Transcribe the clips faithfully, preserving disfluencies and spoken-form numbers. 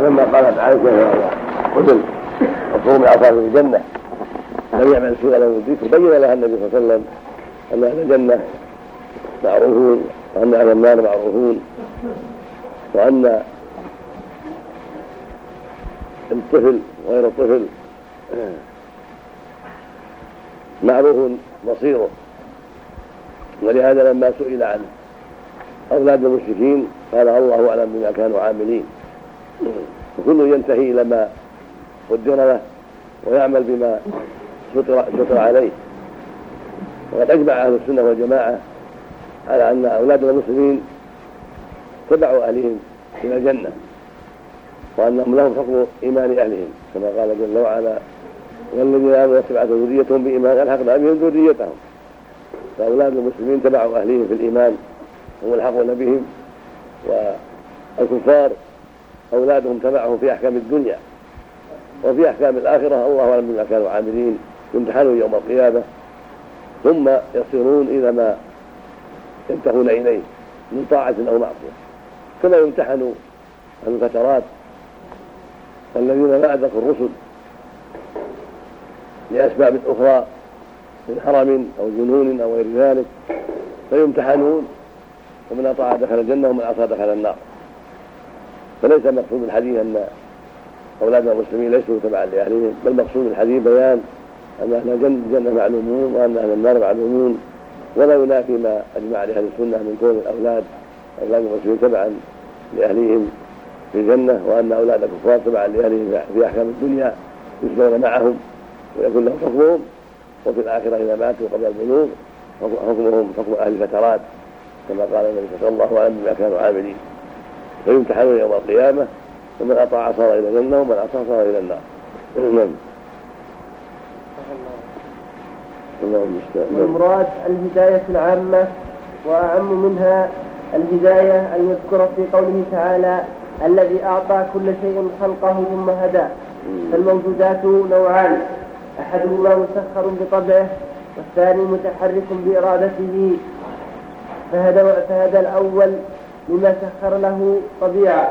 ولما قالت عائشة قتل مفهوم العصا في الجنة لم يعمل سوءا لم يدركه بين لها النبي صلى الله عليه وسلم أن أهل الجنة معروفون وأن أهل النار معروفون وأن الطفل وغير الطفل معروف مصيره. ولهذا لما سئل عن أولاد المشركين قال الله أعلم بما كانوا عاملين، وكل ينتهي إلى ما قدر له ويعمل بما شطر عليه. وقد أجمع أهل السنة والجماعة على أن أولاد المسلمين تبعوا أهلهم إلى الجنة، وأنهم لهم حكم إيمان أهلهم كما قال جل وعلا والذين آمنوا واتبعتهم ذريتهم بإيمان ألحقنا بهم ذريتهم. فأولاد المسلمين تبعوا أهلهم في الإيمان هم الحقون بهم، والكفار أولادهم تبعهم في أحكام الدنيا، وفي أحكام الآخرة الله أعلم بما كانوا عاملين يمتحنون يوم القيامة ثم يصيرون إلى ما ينتهون إليه من طاعة أو معصية، كما يمتحنوا عن الفترات الذين لا أدركوا الرسل لأسباب أخرى من حرم أو جنون أو غير ذلك فيمتحنون، ومن أطاع دخل الجنة ومن عصى دخل النار. فليس مقصود الحديث أن أولاد المسلمين ليسوا تبعا لأهلهم، بل مقصود الحديث بيان أن أهل الجنة معلومون وأن أهل النار معلومون، ولا ينافي ما أجمع عليه أهل السنة من كون الأولاد أولاد المسلمين تبعا لأهلهم في الجنة، وأن أولاد الكفار تبعا لأهلهم في أحكام الدنيا يسلون معهم ويكون لهم حكمهم، وفي الآخرة إذا ماتوا قبل البلوغ حكمهم حكم أهل الفترات كما قال النبي صلى الله عليه وسلم بما كانوا عاملين. فيمتحنون يوم القيامة ومن أطاع صار إلى الجنة ومن عصى صار إلى النار. والمراد الهداية العامة وأعم منها الهداية المذكورة في قوله تعالى الذي أعطى كل شيء خلقه ثم هدى. فالموجودات نوعان، أحدهما مسخر بطبعه والثاني متحرك بإرادته، فهدى, فهدى الأول لما سخر له طبيعة،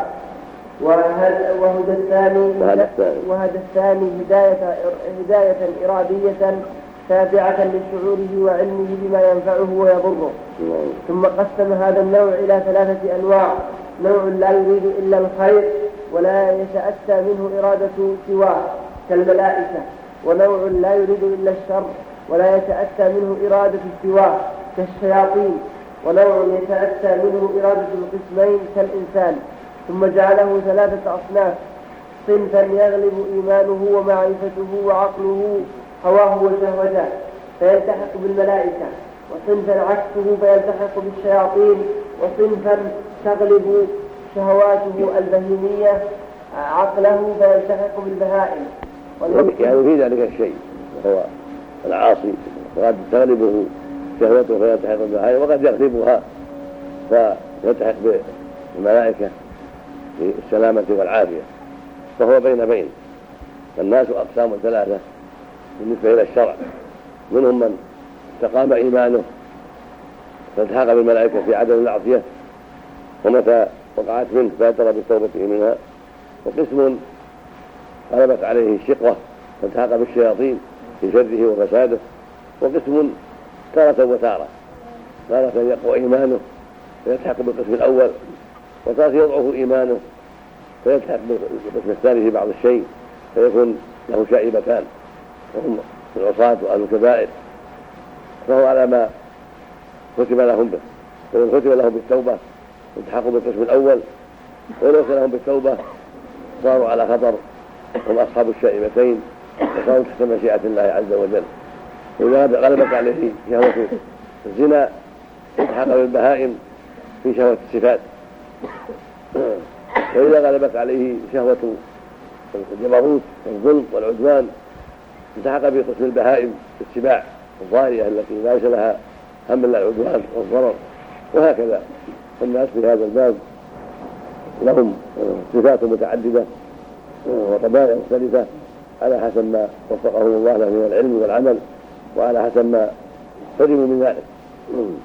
وهدى الثاني وهدى الثاني هداية, هداية إرادية تابعة لشعوره وعلمه بما ينفعه ويضره. ثم قسم هذا النوع إلى ثلاثة أنواع: نوع لا يريد إلا الخير ولا يتأتى منه إرادة سواه كالملائكة، ونوع لا يريد إلا الشر ولا يتأتى منه إرادة سواه كالشياطين، ونوع يتأتى منه إرادة القسمين كالإنسان. ثم جعله ثلاثة أصناف: صنفا يغلب إيمانه ومعرفته وعقله هواه وشهوته فيلتحق بالملائكة، وصنفا عكسه فيلتحق بالشياطين، وصنفا تغلب شهواته البهيمية عقله فيلتحق بالبهائم. يعني في ذلك الشيء وهو العاصي وقد تغلبه شهوته فيلتحق بالبهائم، وقد يغلبها فيلتحق بالملائكة في السلامة والعافية، فهو بين بين. فالناس أقسام ثلاثة بالنسبة إلى الشرع: منهم من استقام إيمانه فالتحق بالملائكة في عدم المعصية ومتى وقعت منه بادر بالتوبة منها، وقسم غلبت عليه الشقوة فالتحق بالشياطين في شره وفساده، وقسم تارة وتارة، تارة يقوى إيمانه فيلتحق بالقسم الأول، وتارة يضعف إيمانه فيلتحق بالقسم الثاني في بعض الشيء فيكون له شائبتان وهم العصاة وأهل الكبائر، فهو على ما كتب لهم به. فإن كتب لهم بالتوبة التحقوا بالقسم الأول، ولو كان لهم بالتوبة صاروا على خطر، هم أصحاب الشائبتين وصاروا تحت مشيئة الله عز وجل. وإذا غلبت عليه شهوة الزنا التحق بالبهائم في شهوة الصفات، وإذا غلبت عليه شهوة الجبروت والظلم والعدوان التحق بقسم البهائم في السباع الظاهرية التي ليس لها هم الا العدوان والضرر. وهكذا الناس في هذا الباب لهم صفات متعددة وطبائع مختلفة على حسب ما وفقهم الله له من العلم والعمل، وعلى حسب ما فهموا من ذلك.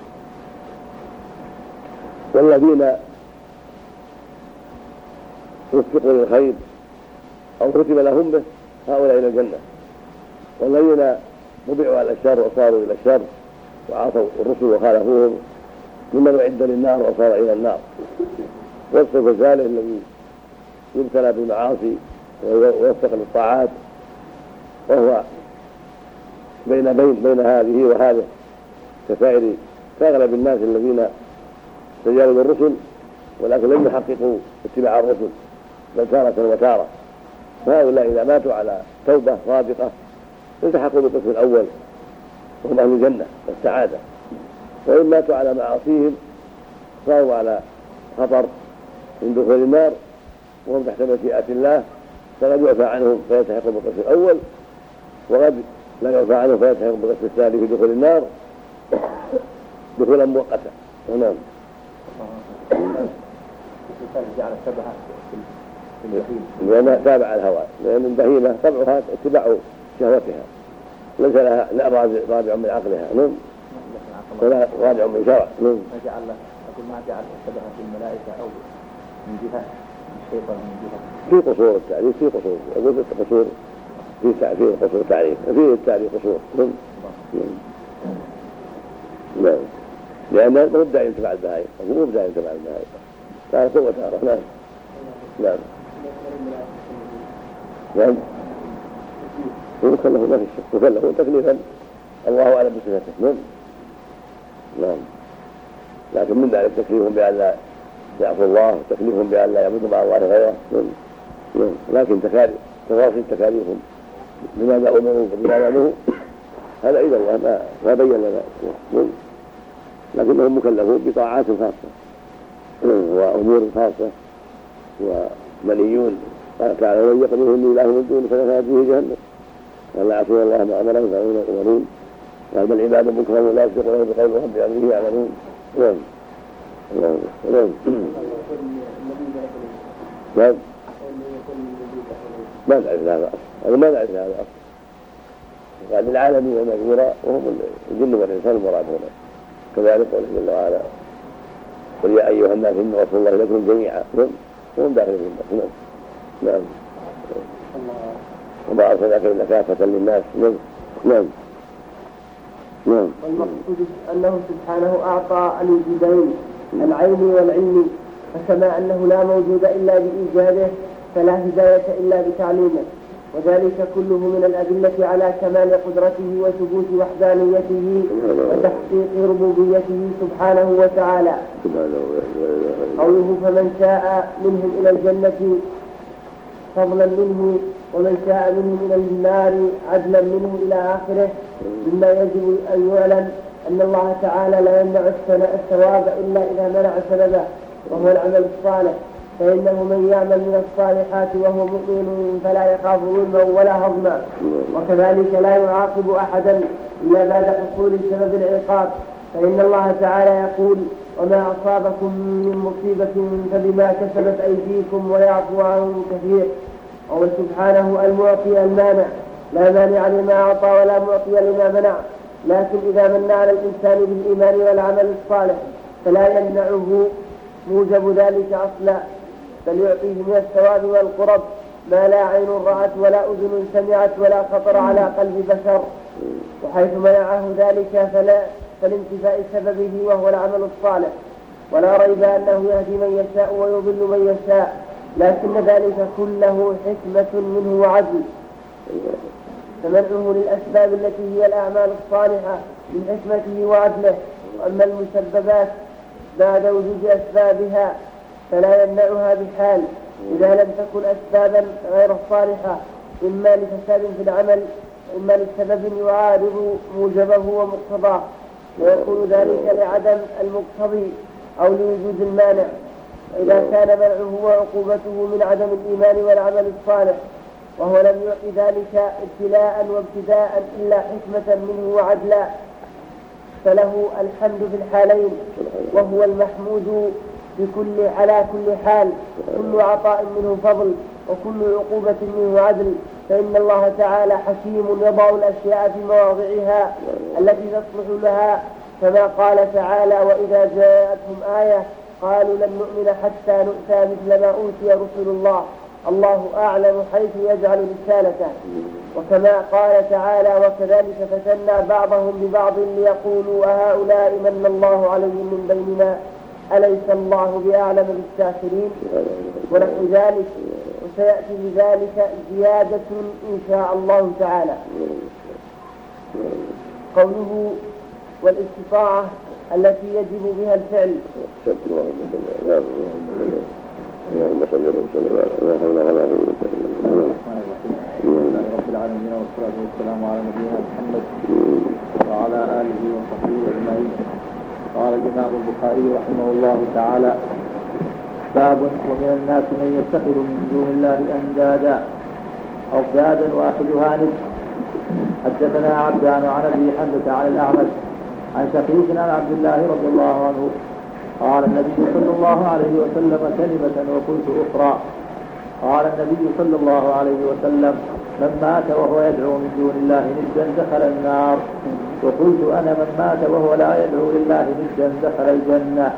والذين وفقوا للخير أو كتب لهم به هؤلاء إلى الجنة، والذين طبعوا على الشر وصاروا إلى الشر وعصوا الرسل وخالفوهم ممن أعد للنار وصار إلى النار. والصف الثالث الذي يبتلى بالمعاصي ويوفق للطاعات، وهو بين بين بين هذه وهذه كسائر كأغلب الناس الذين تجاوزوا الرسل ولكن لم يحققوا اتباع الرسل بل تارة وتارة. فهؤلاء إذا ماتوا على توبة صادقة التحقوا بالقسم الأول وهم أهل الجنة والسعادة، وإن ماتوا على معاصيهم صاروا على خطر من دخول النار وهم تحت مشيئة الله، فقد يعفى عنهم فيلتحقوا بالقسم الأول، وقد لا يعفى عنهم فيلتحقوا بالقسم الثاني في دخول النار دخولا مؤقتا. ونعم. جعل السبعة لأنها تابع الهوى، لأن البهيمة طبعها اتباع شهوتها ليس لها لا رابع من عقلها نعم ولا رابع من شرع. نعم. ما جعل أقول ما جعل السبعة في الملائكة أو من جهة الشيطان من جهة في قصور التعريف في قصور أقول في قصور في في قصور تعريف في التعريف قصور. نعم. نعم. لأن مبدأ يتبع البهائم أقول مبدأ يتبع البهائم تارة وتارة. نعم. نعم. نعم. وكله ما في الشك وكله تكليفا الله أعلم بصفته. نعم. نعم. لكن من ذلك تكليفهم بأن لا يعصوا الله وتكليفهم بأن لا يعبدوا مع الله غيره. نعم. نعم. لكن تكاليف تفاصيل تكاليفهم لماذا أمروا وبماذا نهوا هذا إلى الله ما ما بين لنا. نعم. لكنهم مكلفون بطاعات خاصة وأمور خاصة ومنيون. قال تعالى ومن يقل منهم إله من دونه فكفى به جهنم ولا يعصون الله ما أمرهم فهم يؤمرون قال بل عباد مكرمون لا يسبقونه بقول وهم بأمره يعملون. نعم. نعم. نعم. نعم. ما نعرف هذا أصل هذا ما نعرف هذا أصل قال العالمين والمجمورة وهم الجن والإنسان المراد هنا كذلك قوله جل وعلا قل يا أيها الناس إن رسول الله لكم جميعا. نعم. وهم داخلين في الناس. نعم. نعم. وما أرسلناك إلا كافة للناس. نعم. نعم. نعم. والمقصود أنه سبحانه أعطى الوجودين العين والعلم، فكما أنه لا موجود إلا بإيجاده فلا هداية إلا بتعليمه، وذلك كله من الأدلة على كمال قدرته وثبوت وحدانيته وتحقيق ربوبيته سبحانه وتعالى. قوله فمن شاء منهم إلى الجنة فضلا منه ومن شاء منهم إلى النار عدلا منه إلى آخره، مما يجب أن يعلم أن الله تعالى لا يمنع الثواب إلا إذا منع سببه وهو العمل الصالح، فإنه من يعمل من الصالحات وهو مؤمن فلا يخاف ظلما ولا هضما، وكذلك لا يعاقب أحدا إلا بعد حصول سبب العقاب، فإن الله تعالى يقول وما أصابكم من مصيبة فبما كسبت أيديكم ويعفو عن كثير. وهو سبحانه المعطي المانع لا مانع لما أعطى ولا معطي لما منع، لكن إذا من على الإنسان بالإيمان والعمل الصالح فلا يمنعه موجب ذلك أصلا، بل يعطيه من الثواب والقرب ما لا عين رأت ولا أذن سمعت ولا خطر على قلب بشر، وحيث منعه ذلك فلا فلانتفاء سببه وهو العمل الصالح، ولا ريب أنه يهدي من يشاء ويضل من يشاء، لكن ذلك كله حكمة منه وعدل، فمنعه للأسباب التي هي الأعمال الصالحة من حكمته وعدله. وأما المسببات بعد وجود أسبابها فلا يمنعها بحال إذا لم تكن أسبابا غير الصالحة، إما لفساد في العمل إما لسبب يعارض موجبه ومقتضاه، ويكون ذلك لعدم المقتضي أو لوجود المانع. إذا كان منعه وعقوبته من عدم الإيمان والعمل الصالح وهو لم يعط ذلك ابتلاء وابتداء إلا حكمة منه وعدلا، فله الحمد في الحالين، وهو المحمود بكل على كل حال، كل عطاء منه فضل وكل عقوبة منه عدل، فإن الله تعالى حكيم يضع الأشياء في مواضعها التي تصلح لها، كما قال تعالى وإذا جاءتهم آية وقالوا لن نؤمن حتى نؤتى مثل ما أوتي رسل الله الله أعلم حيث يجعل رسالته. وكما قال تعالى وكذلك فتنا بعضهم ببعض ليقولوا أهؤلاء من الله عليهم من بيننا أليس الله بأعلم بالشاكرين ونحو ذلك. وسيأتي بذلك زيادة إن شاء الله تعالى. قوله والاستطاعة التي يجب بها الفعل. اللهم صل وسلم على رب العالمين والصلاة والسلام على نبينا محمد وعلى آله وصحبه أجمعين. قال الإمام البخاري رحمه الله تعالى: باب ومن الناس من يتخذ من دون الله أندادا أضدادا واحدها نصف. حدثنا عبدان عن أبي حمزة عن الأعمش عن شقيق عن عبد الله رضي الله عنه قال النبي صلى الله عليه وسلم كلمة وقلت أخرى. قال النبي صلى الله عليه وسلم: من مات وهو يدعو من دون الله ندا دخل النار. وقلت أنا: من مات وهو لا يدعو لله ندا دخل الجنة.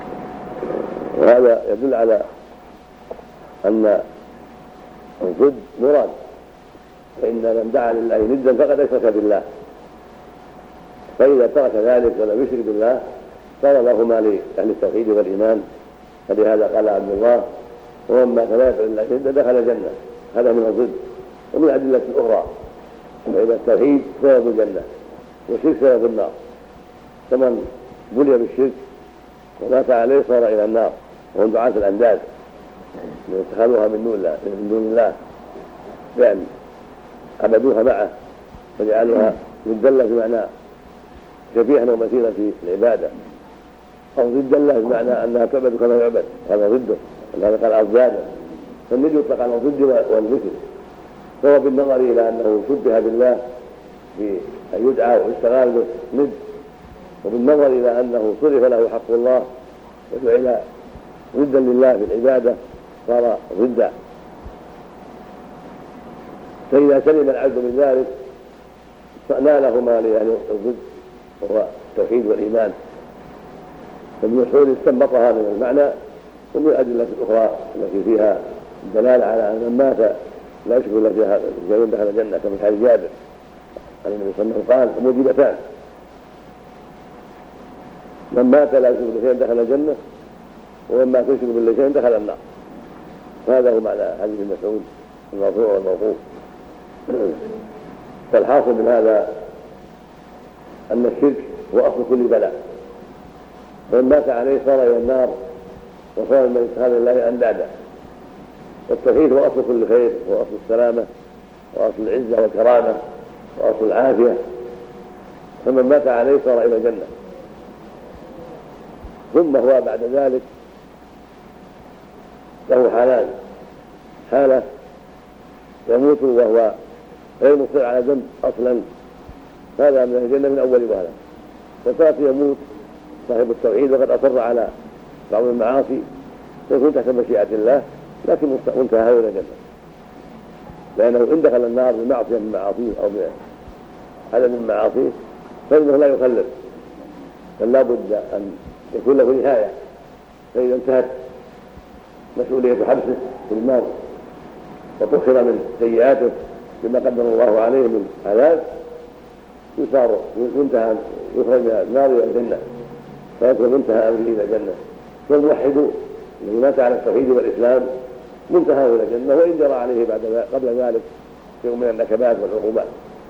وهذا يدل على أن الضد مراد، فإن من دعا لله ندا فقد أشرك بالله، فإذا ترك ذلك ولم يشرك بالله صار له ما لأهل التوحيد والإيمان. فلهذا قال عبد الله: ومن مات لا يدعو لله ندا دخل الجنة. هذا من الضد. ومن الأدلة الأخرى فإذا التوحيد سبب الجنة والشرك سبب النار، فمن بلي بالشرك ومات عليه صار إلى النار. وهم دعاة الأنداد اتخذوها من دون الله من دون الله بأن عبدوها معه فجعلوها مدلة بمعنى شبيها ومثيلا في العبادة، أو ضد الله بمعنى أنها تعبد كما يعبد، هذا ضده. هذا قال أضدادا، فالند يطلق على الضد والمثل. فهو بالنظر إلى أنه شبه بالله في أن يدعى ويستغال به ند، وبالنظر إلى أنه صرف له حق الله وجعل ضدا لله في العبادة صار ضدا. فإذا سلم العبد من ذلك ناله ما لأهل الضد وهو التوحيد والإيمان. فابن مسعود استنبطها من المعنى ومن الأدلة الأخرى التي فيها الدلالة على أن من مات لا يشرك بالله فهو دخل الجنة، كما في حديث جابر عن النبي صلى الله عليه وسلم قال: موجبتان، من مات لا يشرك بالله دخل الجنة، ومن مات يشرك بالله دخل النار. هذا هو معنى حديث ابن مسعود المرفوع والموقوف. فالحاصل من هذا أن الشرك هو أصل كل بلاء، ومن مات عليه صار إلى النار وصار من اتخاذ الله أندادا. والتوحيد هو أصل كل خير، هو أصل السلامة وأصل العزة والكرامة وأصل العافية، فمن مات عليه صار إلى الجنة. ثم هو بعد ذلك له حالان: حالة يموت وهو غير مصر على ذنب أصلا، هذا من الجنة من أول وهلة. وساعة يموت صاحب التوحيد وقد أصر على بعض المعاصي يكون تحت مشيئة الله، لكن منتهى إلى الجنة، لأنه إن دخل النار بمعصية من معاصيه أو بعدد من معاصيه فإنه لا يخلد، بل لا بد أن يكون له نهاية. فإذا انتهت مسؤولية حبسه في المال وتؤخر من سيئاته بما قدر الله عليه من عذاب يصار منتهى يخرج من النار إلى الجنة، فيكون منتهى أمره إلى الجنة. فالموحد الذي مات على التوحيد والإسلام منتهى إلى الجنة، وإن جرى عليه بعد قبل ذلك شيء من النكبات والعقوبات.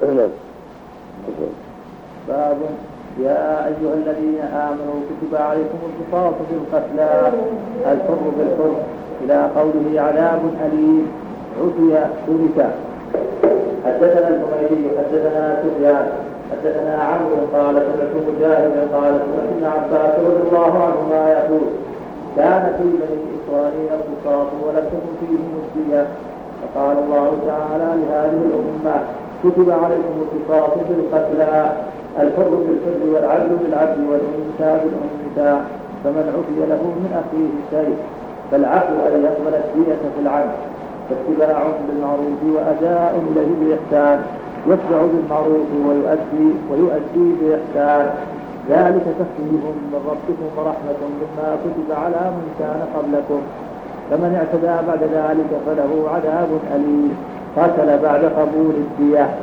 باب: يا أيها الذين آمنوا كتب عليكم القصاص في القتلى الحر بالحر إلى قوله عذاب أليم عفي ترك. حدثنا الحميدي حدثنا سفيان حدثنا عمرو قال سمعت مجاهدا قال سمعت ابن عباس رضي الله عنهما يقول: كان في بني إسرائيل القصاص ولم تكن فيهم الدية، فقال الله تعالى لهذه الأمة: كتب عليكم القصاص في القتلى الحر بالحر والعبد بالعبد والأنثى بالأنثى، فمن عفي له من أخيه شيء فالعفو أن يقبل الدية في العبد، فاتباع بالمعروف وأداء إليه بإحسان، يتبع بالمعروف ويؤدي ويؤدي بإحسان، ذلك تخفيف من ربكم ورحمة مما كتب على من كان قبلكم فمن اعتدى بعد ذلك فله عذاب أليم. قتل بعد قبول الدية.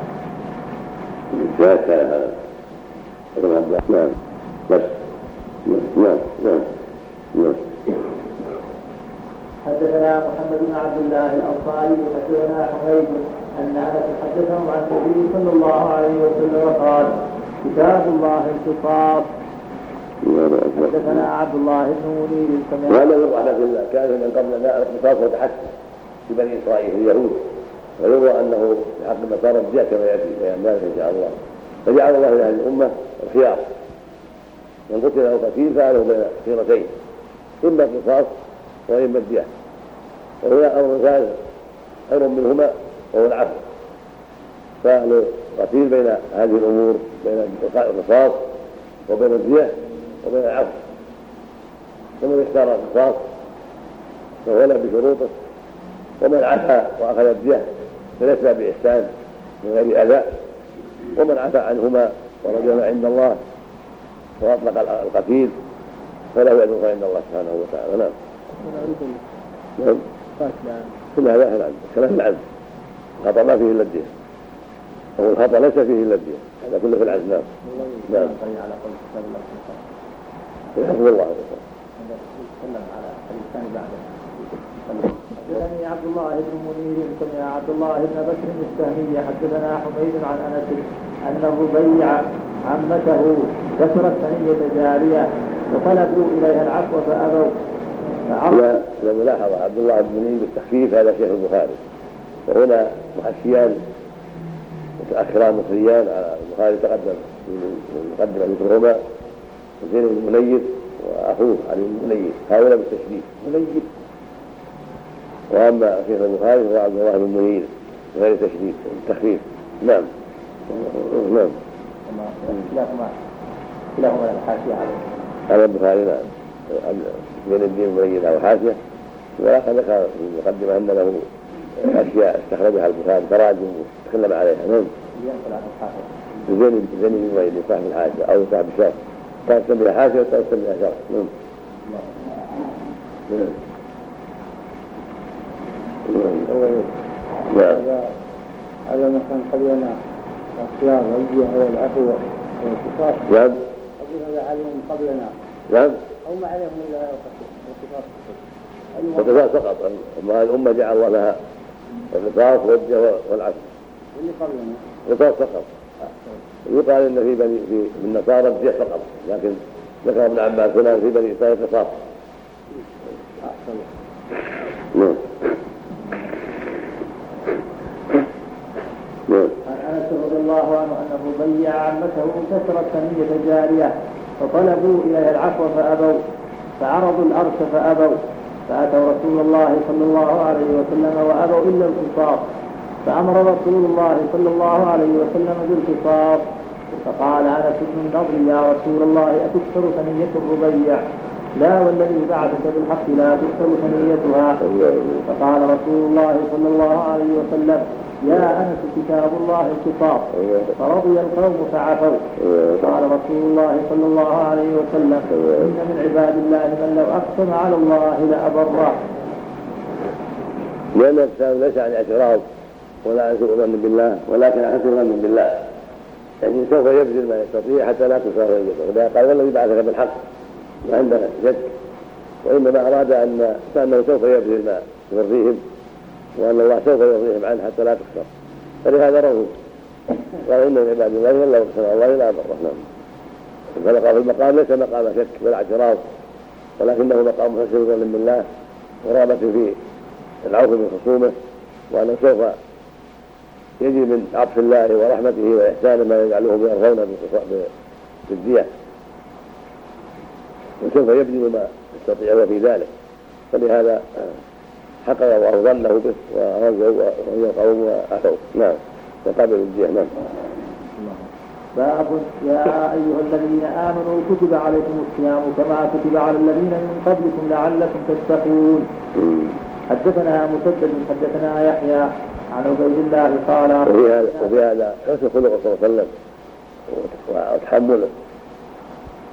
نعم بس نعم نعم نعم. حدثنا محمد بن عبد الله الأنصاري حدثنا حميد أن أنس حدثهم عن النبي صلى الله عليه وسلم قال كتاب الله القصاص. حدثنا عبد الله بن منير وهذا من رحمة الله كان من قبلنا القصاص وتحسن في بني إسرائيل اليهود ويروى أنه بحق النصارى الدية كما يأتي بيان ذلك إن شاء الله. فجعل الله لهذه الأمة الخيار من قتل أو قتيل فعله بين خيرتين إما القصاص وإما الدية وهنا أمر ثالث خير منهما وهو العفو. فالقتيل بين هذه الأمور بين القصاص وبين الدية وبين العفو. ومن اختار القصاص فهو بشروطه ومن عفا وأخذ الدية فليس بإحسان من غير أذى ومن عفا عنهما ورجع عند الله وأطلق القتيل فله يدخل عند الله سبحانه وتعالى. نعم نعم كل هذا العدل كلام العدل الخطأ ما فيه إلا الدية أو الخطأ ليس فيه إلا الدية هذا كله في العدل. نعم نعم يحفظ الله حدثني عبد الله بن منير سمع عبد الله بن بكر السهمي حدثنا حميد عن انس انه بيع عمته كسرت ثنية جارية وطلبوا اليها العفو فابوا. لا ملاحظة عبد الله بن منير بالتخفيف هذا شيخ البخاري وهنا محشيان متأخران مصريان على البخاري تقدم المقدمة ذكرهما زين بن منير واخوه علي بن منير هؤلاء بالتشريف منير. واما شيخ البخاري هو عبد الله بن منير غير تشريف التخفيف. نعم نعم كلاهما كلاهما الحاشية على البخاري. نعم زين الدين منير له حاشية ولكن ذكر في المقدمة أن له أشياء استخرجها البخاري تراجم وتكلم عليها. نعم زين زين بن منير صاحب الحاشية أو صاحب الشرح تقسم بها حاشية وتقسم بها شرح. نعم نعم هذا مثلا قبلنا الصيام والجهة والعفو والقصاص. نعم هذا علم قبلنا. نعم أو ما عليهم إلا القصاص فقط. أما الأمة جعل الله لها القصاص والجهة والعفو اللي قبلنا القصاص فقط. يقال إن في بني في النصارى الجهة فقط لكن ذكر ابن عباس هنا في بني إسرائيل قصاص. نعم عن انس رضي الله عنه انه بيع عمته كسرت ثنية جارية فطلبوا اليها العفو فابوا فعرضوا الارش فابوا فاتوا رسول الله صلى الله عليه وسلم وابوا الا القصاص فامر رسول الله صلى الله عليه وسلم بالقصاص. فقال انس بن النضر يا رسول الله اتكسر ثنية الربيع؟ لا والذي بعثك بالحق لا تكسر ثنيتها. فقال رسول الله صلى الله عليه وسلم يا أنس كتاب الله القصاص فرضي القوم فعفوا. قال رسول الله صلى الله عليه وسلم إن من عباد الله من لو أقسم على الله لأبره. لأن الإنسان ليس عن اعتراض ولا عن سوء ظن بالله ولكن عن حسن ظن بالله يعني سوف يبذل ما يستطيع حتى لا تصار يده. قال والذي بعثك بالحق ما عندنا شك وإنما أراد أن أنه سوف يبذل ما يرضيهم وأن الله سوف يرضيهم عنه حتى لا تخسر. فلهذا رضوا قال إن من عباد الله من لو أقسم على الله لا أبره. نعم فلقى في المقام ليس مقام شك ولا اعتراض ولكنه مقام حسن ظن بالله ورغبة في العفو من خصومه وأنه سوف يجي من عطف الله ورحمته وإحسانه ما يجعله بأرضونه بالدية وسوف يبذل ما يستطيع في ذلك. فلهذا حقق الله ظنه به ورجعوا وهي قوم وأتوا. نعم وقبلوا الدية. نعم. باب يا أيها الذين آمنوا كتب عليكم الصيام كما كتب على الذين من قبلكم لعلكم تتقون. حدثنا مسدد حدثنا يحيى عن عبيد الله قال وفي هذا وفي هذا حسن خلق صلى الله عليه وسلم وتحمله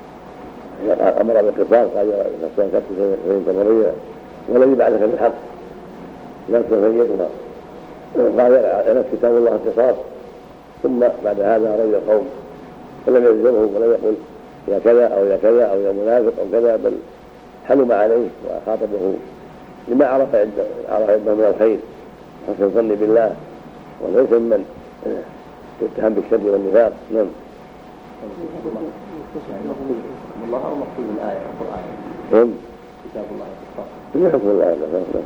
أمر بالقصاص قال الإنسان كتب فإن تمرية والذي بعدك بالحق نفس فيتها قال نفس كتاب الله القصاص. ثم بعد هذا رجل القوم فلم يلزمه ولم يقل يا كذا أو يا كذا أو يا منافق أو كذا، بل حلم عليه وخاطبه لما عرف عنده من الخير حسن الظن بالله، وليس ممن يتهم بالشر والنفاق. نعم. الله أو مقصود الآية القرآن؟ نعم. كتاب الله القصاص. في حكم الآية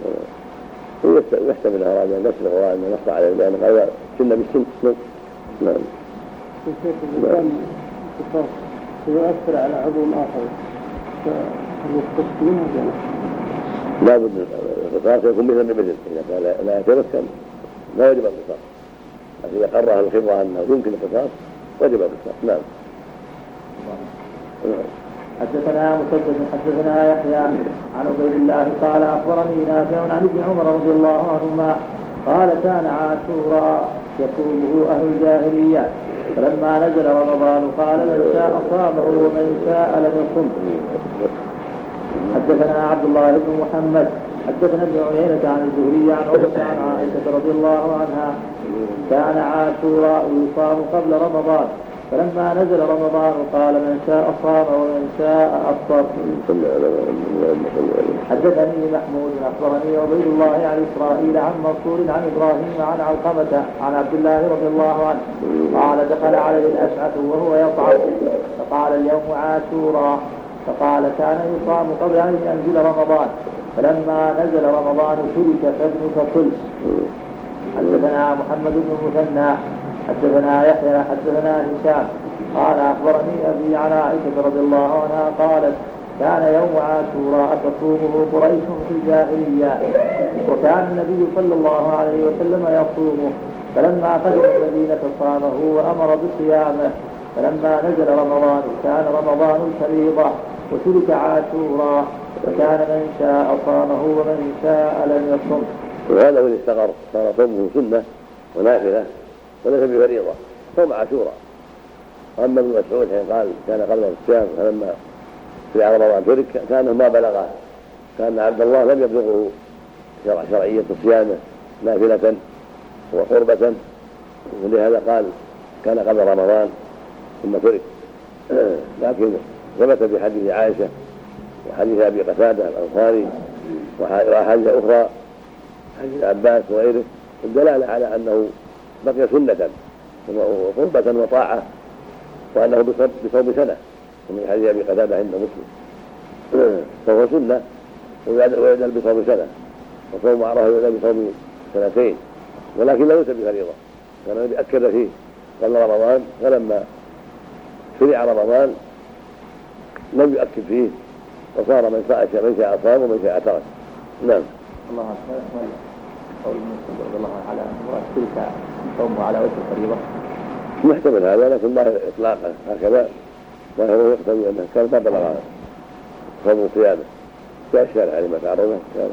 يحتمل أراد أن يسرق وأن ينص عليه لأن قال سن بالسن. نعم. الشيخ إذا كان القصاص يؤثر على عضو آخر فالقصاص منه لا بد القصاص يكون مثل بمثل. إذا قال لا يتمكن لا يجب القصاص، لكن إذا قرر الخبرة أنه يمكن القصاص وجب القصاص. نعم. حدثنا مسدد حدثنا يحيى عن عبيد الله قال أخبرني نافع عن ابن عمر رضي الله عنهما قال كان عاشوراء يصومه أهل الجاهلية، فلما نزل رمضان قال من شاء صامه ومن شاء لم يصم. حدثنا عبد الله بن محمد حدثنا ابن عيينة عن الزهري عن عروة عن عائشة رضي الله عنها كان عاشوراء يصام قبل رمضان، فلما نزل رمضان قال من شاء صام ومن شاء أفطر. حدثني محمود أخبرني عبيد الله عن إسرائيل عن منصور عن إبراهيم عن علقمة عن عبد الله رضي الله عنه قال دخل عليه الأشعث وهو يطعم فقال اليوم عاشوراء، فقال كان يصام قبل أن ينزل رمضان، فلما نزل رمضان ترك فابنك كل. حدثنا محمد بن المثنى حدثنا يحيى حدثنا هشام قال أخبرني أبي عن عائشة رضي الله عنها قالت كان يوم عاشوراء تصومه قريش في الجاهلية، وكان النبي صلى الله عليه وسلم يصومه، فلما قدم المدينة صامه وأمر بصيامه، فلما نزل رمضان كان رمضان الفريضة وترك عاشوراء، فكان من شاء صامه ومن شاء لم يصم. وهذا من استقر صار صومه سنة ونافلة وليس بفريضة، صوم عاشوراء. أما ابن مسعود حين قال كان قبل الصيام فلما في رمضان ترك كانه ما بلغه، كان عبد الله لم يبلغه شرع شرعية صيامه نافلة وقربة، ولهذا قال كان قبل رمضان ثم ترك. لكن ثبت في حديث عائشة وحديث أبي قتادة الأنصاري وحديث أخرى حديث عباس وغيره الدلالة على أنه بقي سنة وقربة وطاعة، وأنه بصوم سنة، ومن حديث أبي قتادة عند مسلم فهو سنة ويعدل بصوم سنة، وصوم عرفة يعدل بصوم سنتين، ولكن لا ليس بفريضة. كان النبي أكد فيه قبل رمضان، فلما شرع رمضان لم يؤكد فيه، وصار من شاء من شاء صام ومن شاء ترك. نعم. الله أكبر. قول المسلم رضي الله على مراد تلك صومه على وجه الفريضة محتمل هذا، لكن ما إطلاقا هكذا، ما هو يقتضي أنه كان ما بلغ صوم صيامه كأشكال على ما تعرضه كان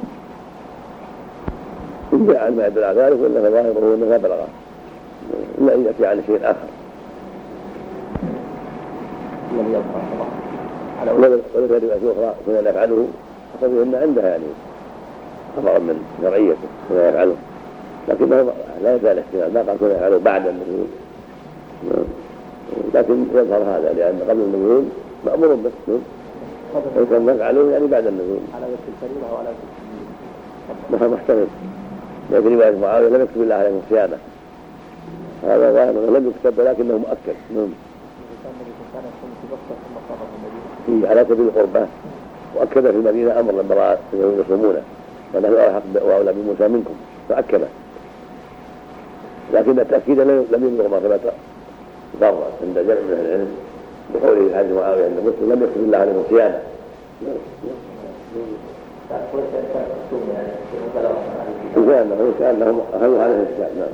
إن جاء عن ما يدل على ذلك، وإلا فظاهره أنه ما بلغه إلا أن يأتي عن شيء آخر. الذي يظهر الله على وذلك رواية أخرى كنا نفعله أخذه أن عندها يعني خبرا من شرعيته كنا يفعله، لكنه لا يزال احتمال ما قال كنا يفعله بعد النزول، لكن يظهر هذا لأن قبل النزول مأمور به، وكان نفعله يعني بعد النزول على وجه الفريضة وعلى وجه النزول محتمل. لكن رواية معاوية لم يكتب الله عليه الصيامة، هذا ظاهر لم يكتب ولكنه مؤكد. على سبيل القربة، وأكد في المدينة أمر للبراء يصومونه فنحن أحق وأولى بموسى منكم، فأكد، لكن التأكيد لم يبلغ مرتبة ضرر عند جمع من العلم بقوله في حديث معاوية عند مسلم لم يكتب الله عليه الصيامة. كأنه كأنه أهل عليه الصيام.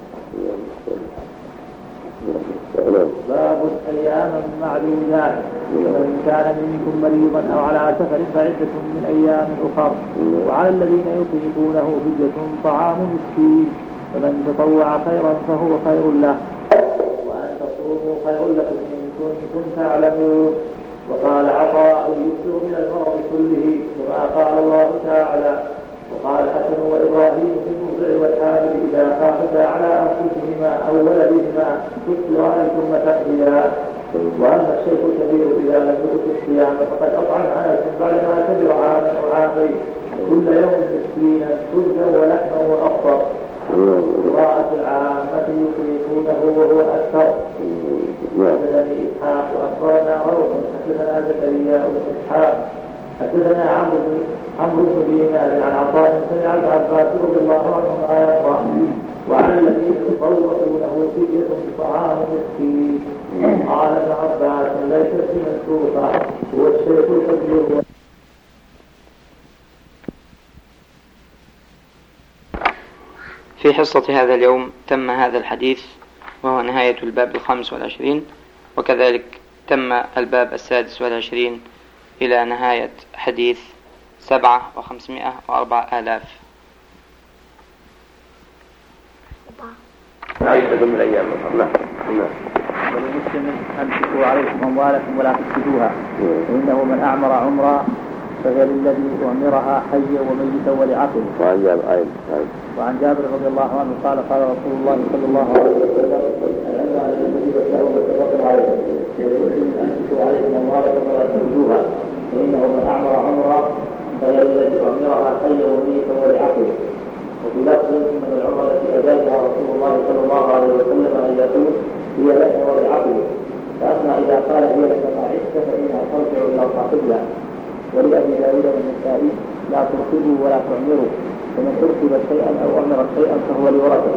باب أيام معدودات، ومن كان منكم مريضا أو على سفر فعدة من أيام أخر، وعلى الذين يطيقونه فدية طعام مسكين، فمن تطوع خيرا فهو خير له، وأن تصوموا خير لكم إن كنتم تعلمون. وقال عطاء يكثر من المرض كله كما قال الله تعالى. وقال حسن وإبراهيم في المرضع والحامل إذا خافتا على أنفسهما أو ولدهما تكثر عليكم تأذيا. وأما الشيخ الكبير إذا لم يؤت الصيام فقد أطعم أنس بعدما كبر عاما وعامين كل يوم مسكينا خبزا ولحما وأفطر. قراءة العامة يطيقونه وهو أكثر. حدثني إسحاق وأخبرنا روح حدثنا زكريا بن إسحاق حدثنا عمرو بن عمرو بن دينار عن عطاء سمع ابن عباس رضي الله عنهما يقرأ وعلى الذين يطوقونه فدية بطعام مسكين. قال ابن عباس ليست بمنسوخة هو الشيخ الكبير. في حصة هذا اليوم تم هذا الحديث وهو نهاية الباب الخامس والعشرين، وكذلك تم الباب السادس والعشرين إلى نهاية حديث سبعة وخمسمائة وأربعة آلاف. عيشة من أيام نعم. وللمسلم أمسكوا عليكم أموالكم ولا تفسدوها وإنه من أعمر عمرا فهي للذي أعمرها حيا وميتا ولعقله. وعن جابر أيضا وعن جابر رضي الله عنه قال قال رسول الله صلى الله عليه وسلم العلم على الذي وسعه متفق عليه وللمسلم أمسكوا عليكم أموالكم ولا تفسدوها وإنه من أعمر عمرا فهي للذي أعمرها حيا وميتا ولعقله. وفي لفظ من العمر التي أجازها رسول الله صلى الله عليه وسلم أن يقول هي لك ولعقله، فأما إذا قال هي لك ما عشت فإنها ترجع إلى صاحبها. ولأبي داود والنسائي لا تركبوا ولا تعمروا فمن تركب شيئا أو أمر شيئا فهو لورثته.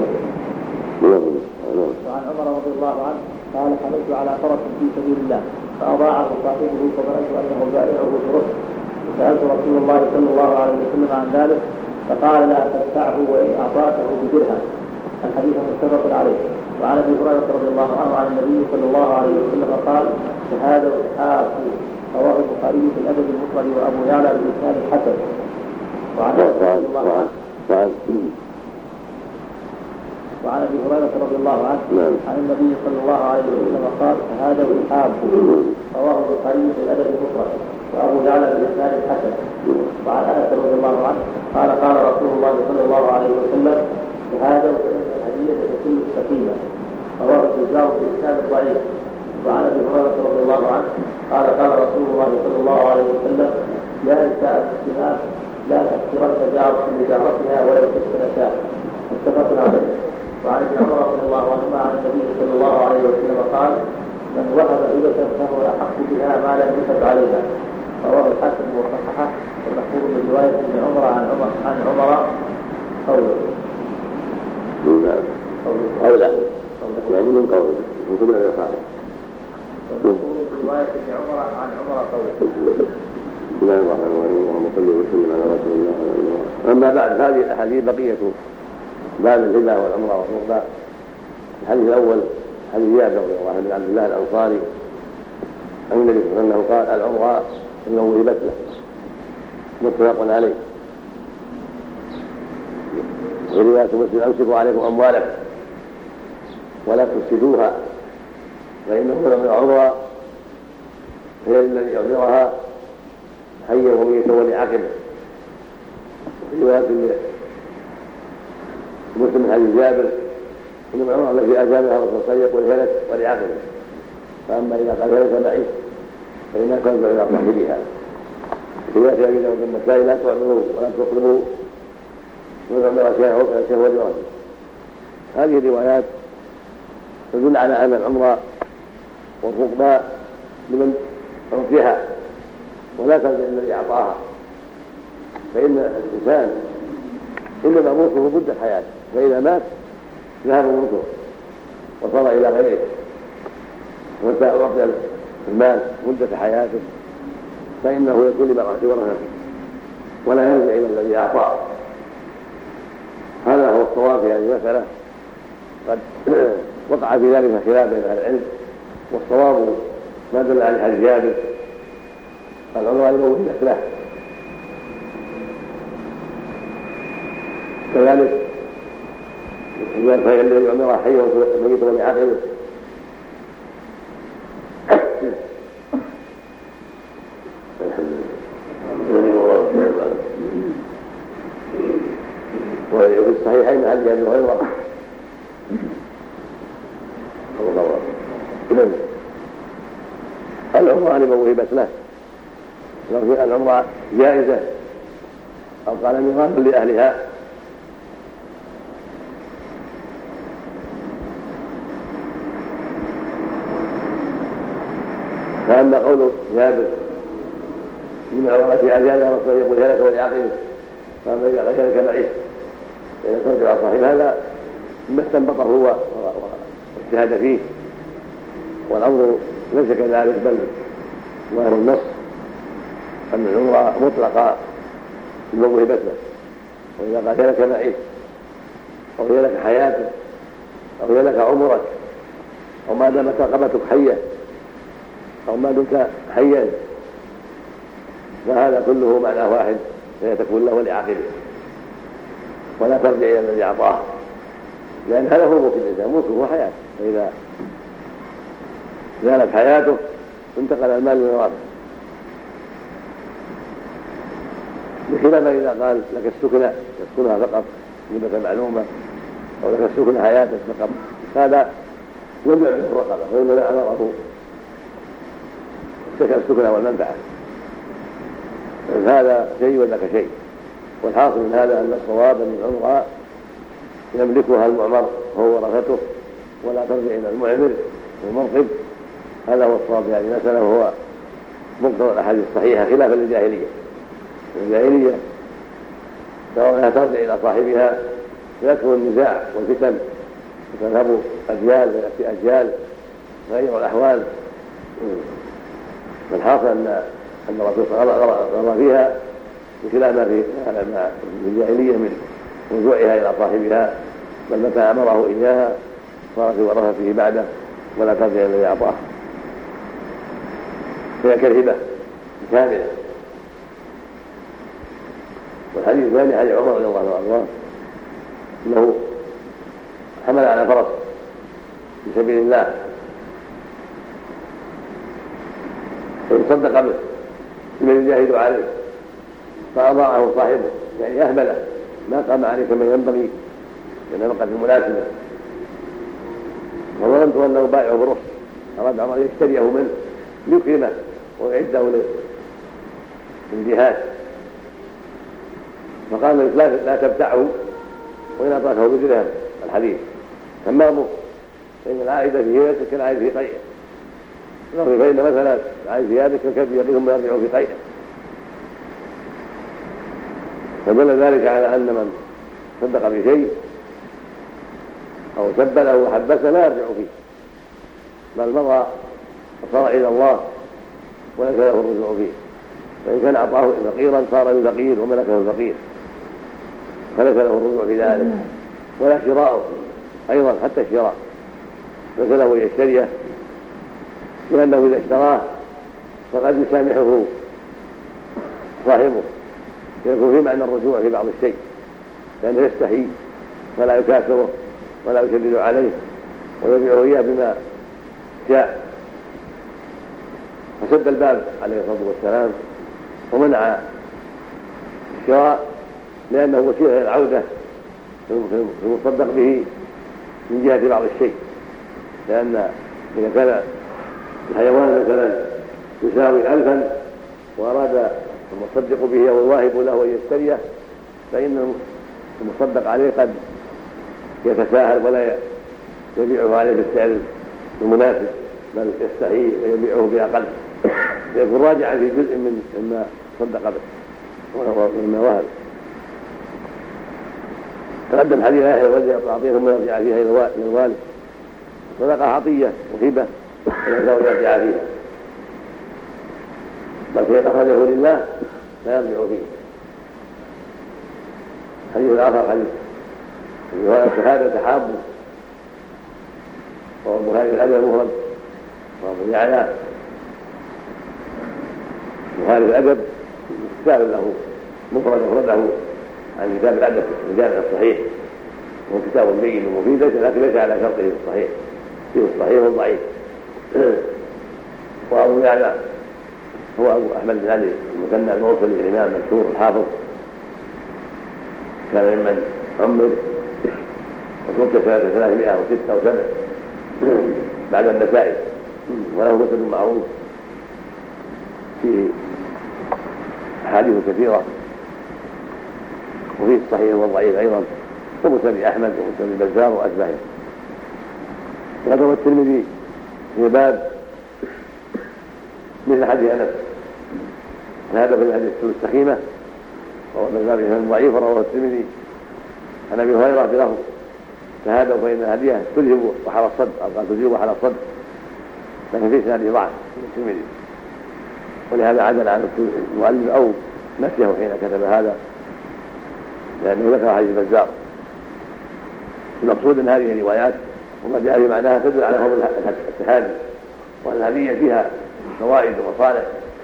وعن عمر رضي الله عنه قال حملت على فرس في سبيل الله فأضاعه صاحبه فظننت أنه بائعه برشد فسألت رسول الله صلى الله عليه وسلم عن ذلك فقال لا تدفعه وإن أعطاته بدرهم. الحديث متفق عليه. وعن ابي هريره رضي الله عنه عن النبي صلى الله عليه وسلم قال شهاده وإسحاق رواه البخاري في الادب المفرد وابو يعلى بالاسناد الحسن. وعن وعن ابي هريره رضي الله عنه عن النبي صلى الله عليه وسلم قال شهاده وإسحاق رواه البخاري في الادب المفرد وابو يعلى بالاسناد الحسن. وعن انس رضي الله عنه قال قال رسول الله صلى الله عليه وسلم شهاده تكون السكينة رواه التجار في الإسناد الضعيف. وعن ابي هريره رضي الله عنه قال قال رسول الله صلى الله عليه وسلم يا نساء المسلمات لا تكثرن جارة لجارتها ولا تكثر شاة. متفق عليه. وعن ابن عمر رضي الله عنهما عن النبي صلى الله عليه وسلم قال من وهب هبة فهو أحق بها ما لم يثب عليها. رواه الحاكم وصححه والمحفوظ من رواية ابن عمر عن عمر عن عمر قوله أو لا يعني من قول من قبل الإخارة رواية ابن عمر عن عمر قوله. بسم الله الرحمن الرحيم اللهم صل وسلم على رسول الله. أما بعد هذه الأحاديث بقية باب الهبة والعمرة والرغبة. الحديث الأول حديث جابر رضي الله عنه بن عبد الله الأنصاري عن النبي صلى الله عليه وسلم قال العمرة إنه وهبت له متفق عليه. ورواية مسلم أمسكوا عليكم أموالكم ولا تفسدوها فإنه من عمرها هي الذي يعمرها حيا وميتا ولعقبه. وفي رواية مسلم من حديث جابر إن العمرة التي أجابها الرسول صلى الله عليه وسلم يقول هلك ولعقبه. فأما إذا قال هلك معي فإنها ترجع إلى صاحبها. في رواية أبي داود والنسائي لا تعمروا ولا تقلبوا ويعمر شيئا ولورثه. هذه الروايات تدل على أن العمرة والرقبة لمن أعطيها ولا تلزم الذي أعطاها، فإن الإنسان إنما ملكه مدة حياته، فإذا مات ذهب ملكه وصار إلى غيره. ومتى أعطي المال مدة حياته فإنه يكون لبقاء ورثته ولا يرجع إلى الذي أعطاه. هذا هو الصواب في هذه المسألة. قد وقع في ذلك خلاف بين أهل العلم، والصواب ما دل عليه حديث جابر العمرة لموهبة له. كذلك فهي الذي يعمرها حيا وميتا ولعقبه. من حديث ابي هريره العمرة لمن وهبت له، لو في العمرة جائزة أو قال ميراث لأهلها فأما قول جابر من عورة أجيال يا رسول يقول هلك ولعقله فأما إذا غيرك بعيد فإن ترجع صاحب هذا مما استنبطه واجتهد فيه، والأمر ليس كذلك، بل ظاهر النص أن العمرة مطلقة من وهبت له، وإذا قال لك معيش أو هي لك حياتك أو هي لك عمرك أو ما دامت رقبتك حية أو ما دمت حيا فهذا كله معنى واحد، فهي تكون له ولعاقبه ولا ترجع إلى الذي أعطاه، لأن هذا هو ملك الإنسان، ملكه هو حياته، فإذا زالت حياته انتقل المال للوارث، بخلاف إذا قال لك السكنى تسكنها فقط مدة معلومة أو لك السكنى حياتك فقط، هذا يمنع من الرقبة ويمنع أمره السكنى والمنفعة، هذا شيء وذاك شيء. والحاصل من هذا أن الصواب أن العمرة يملكها المعمر هو ورثته ولا ترجع إلى المعمر والمنصب، هذا هو الصواب في هذه المسألة، وهو مقتضى الأحاديث الصحيحة خلافا للجاهلية. الجاهلية سواء لا ترجع إلى صاحبها يكثر النزاع والفتن وتذهب أجيال ويأتي أجيال غير الأحوال، فالحاصل أن أن الرسول صلى الله عليه وسلم غضب فيها بخلاف ما في الجاهلية من رجوعها إلى صاحبها، بل متى أمره إياها صارت ورثته بعده ولا ترجع إلى الذي أعطاه، هي كالهبة كاملة. والحديث الثاني حديث عمر رضي الله عنه أنه حمل على فرس في سبيل الله فيصدق به لمن يجاهد عليه فأضاعه صاحبه، يعني أهمله ما قام عليه كما ينبغي لأنه وقت الملازمة، وظننت أنه بايعه برخص، أراد عمر يشتريه منه ليكرمه ويعده للجهاد، فقال لا, لا تبتعه وإن أعطاكه بدرهم الحديث تمامه، فإن العائدة في هيئته كالعائد في قيئه، فإن مثلا العائد في هذا كالكلب يقيهم ويرجع في قيئه، فدل ذلك على أن من صدق بشيء أو سبله وحبسه لا يرجع فيه، بل مضى وصار إلى الله وليس له الرجوع فيه، فإن كان أعطاه فقيرا صار للفقير وملكه الفقير فليس له الرجوع في ذلك، ولا شراءه أيضا حتى الشراء ليس له أن يشتريه، لأنه إذا اشتراه فقد يسامحه صاحبه، يكون في معنى الرجوع في بعض الشيء، لأنه يستحي ولا يكافره ولا يشدد عليه ويبيعه إياه بما شاء، فسد الباب عليه الصلاة والسلام ومنع الشراء لأنه وسيلة العودة في المصدق به من جهة بعض الشيء، لأن إذا كان الحيوان مثلا يساوي ألفا وأراد المصدق به أو الواهب له أن يشتريه فإن المصدق عليه قد يتساهل ولا يبيعه عليه بالسعر المناسب، بل يستحي ويبيعه بأقل، فيكون راجعا في جزء من مما صدق به ومما وهب. تقدم حديث يحيى والذي تعطيه ثم يرجع فيها الى الوالد، صدقه عطيه وهبه وليس يرجع فيها، بل فإن أخرجه لله لا يرجع فيه. حديث الآخر حديث هذا تحابه وهو البخاري الأدب المفرد وابو يعلى البخاري الأدب كتاب له مفرد أفرده عن كتاب الأدب الجامع الصحيح، وهو كتاب جيد ومفيد لكن ليس على شرطه الصحيح، فيه الصحيح والضعيف. وابو يعلى هو ابو احمد بن علي المثنى الموصلي الامام المشهور الحافظ، كان ممن عمر وتوفي سنة ثلاثمائة وستة أو سبع بعد النسائي، وله مسند معروف فيه أحاديث كثيرة، وفيه الصحيح والضعيف أيضا، ومسند أحمد ومسند البزار وأتباعه. وقد روى الترمذي في باب مثل حديث أنس، هذا في الحديث السخيمة، وهو من باب الإسناد ضعيف، ورواه الترمذي عن أبي هريرة بلفظ تهادوا فإن الهدية تذهب وحل الصدر، أو قال تذهب وحل الصدر، لكن في إسناده ضعف من الترمذي، ولهذا عدل عن المؤلف أو نسيه حين كتب هذا، لأنه ذكر حديث البزار. المقصود أن هذه الروايات وما جاء في معناها تدل على فضل التهادي، وأن الهدية فيها فوائد ومصالح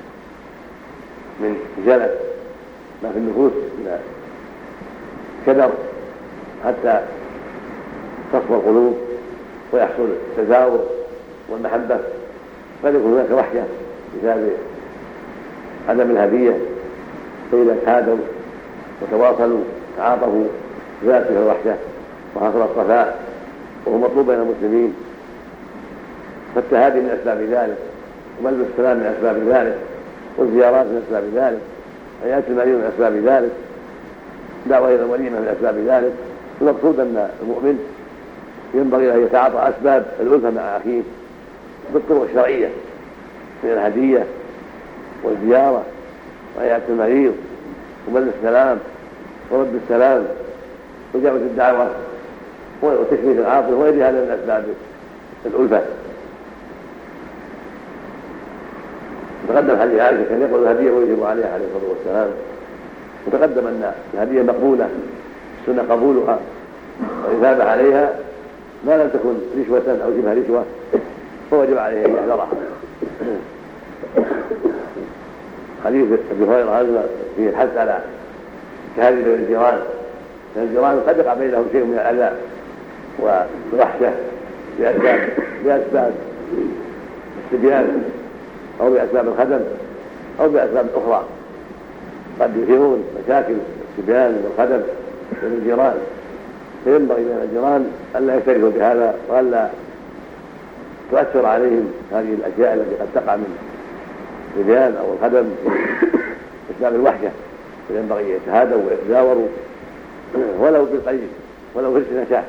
من جلب ما في النفوس من كدر حتى تصفى القلوب ويحصل التزاور والمحبة، قد يكون هناك وحشة بسبب عدم الهدية، فإذا تهادوا وتواصلوا تعاطفوا ذات الوحشة وحصل الصفاء، وهو مطلوب بين المسلمين. فالتهادي من أسباب ذلك، وملء السلام من أسباب ذلك، والزيارات من أسباب ذلك، حياة المريض من أسباب ذلك، دعوة إلى الوليمة من أسباب ذلك. المقصود أن المؤمن ينبغي أن يتعاطى أسباب الألفة مع أخيه بالطرق الشرعية من الهدية والزيارة وحياة المريض وملء السلام ورد السلام وإجابة الدعوة وتشميت العاطفة وغير هذا من أسباب الألفة. تقدم حديث عائشة كان يقول الهدية ويجب عليها عليه الصلاة والسلام، وتقدم أن الهدية مقبولة، السنة قبولها والإثابة عليها ما لم تكن رشوة أو شبه رشوة، فوجب عليه أن يحذرها. حديث أبي هريرة هذا فيه الحث على التهادي بين الجيران، لأن الجيران قد يقع بينهم شيء من الأذى والوحشة بأسباب بأسباب الصبيان أو بأسباب الخدم أو بأسباب أخرى، قد يثيرون مشاكل الصبيان والخدم بين الجيران، فينبغي بين الجيران ألا يشتركوا بهذا وألا تؤثر عليهم هذه الأشياء التي قد تقع من الصبيان أو الخدم في أسباب الوحشة، فينبغي يتهادوا ويتزاوروا ولو بالقليل ولو في نشاء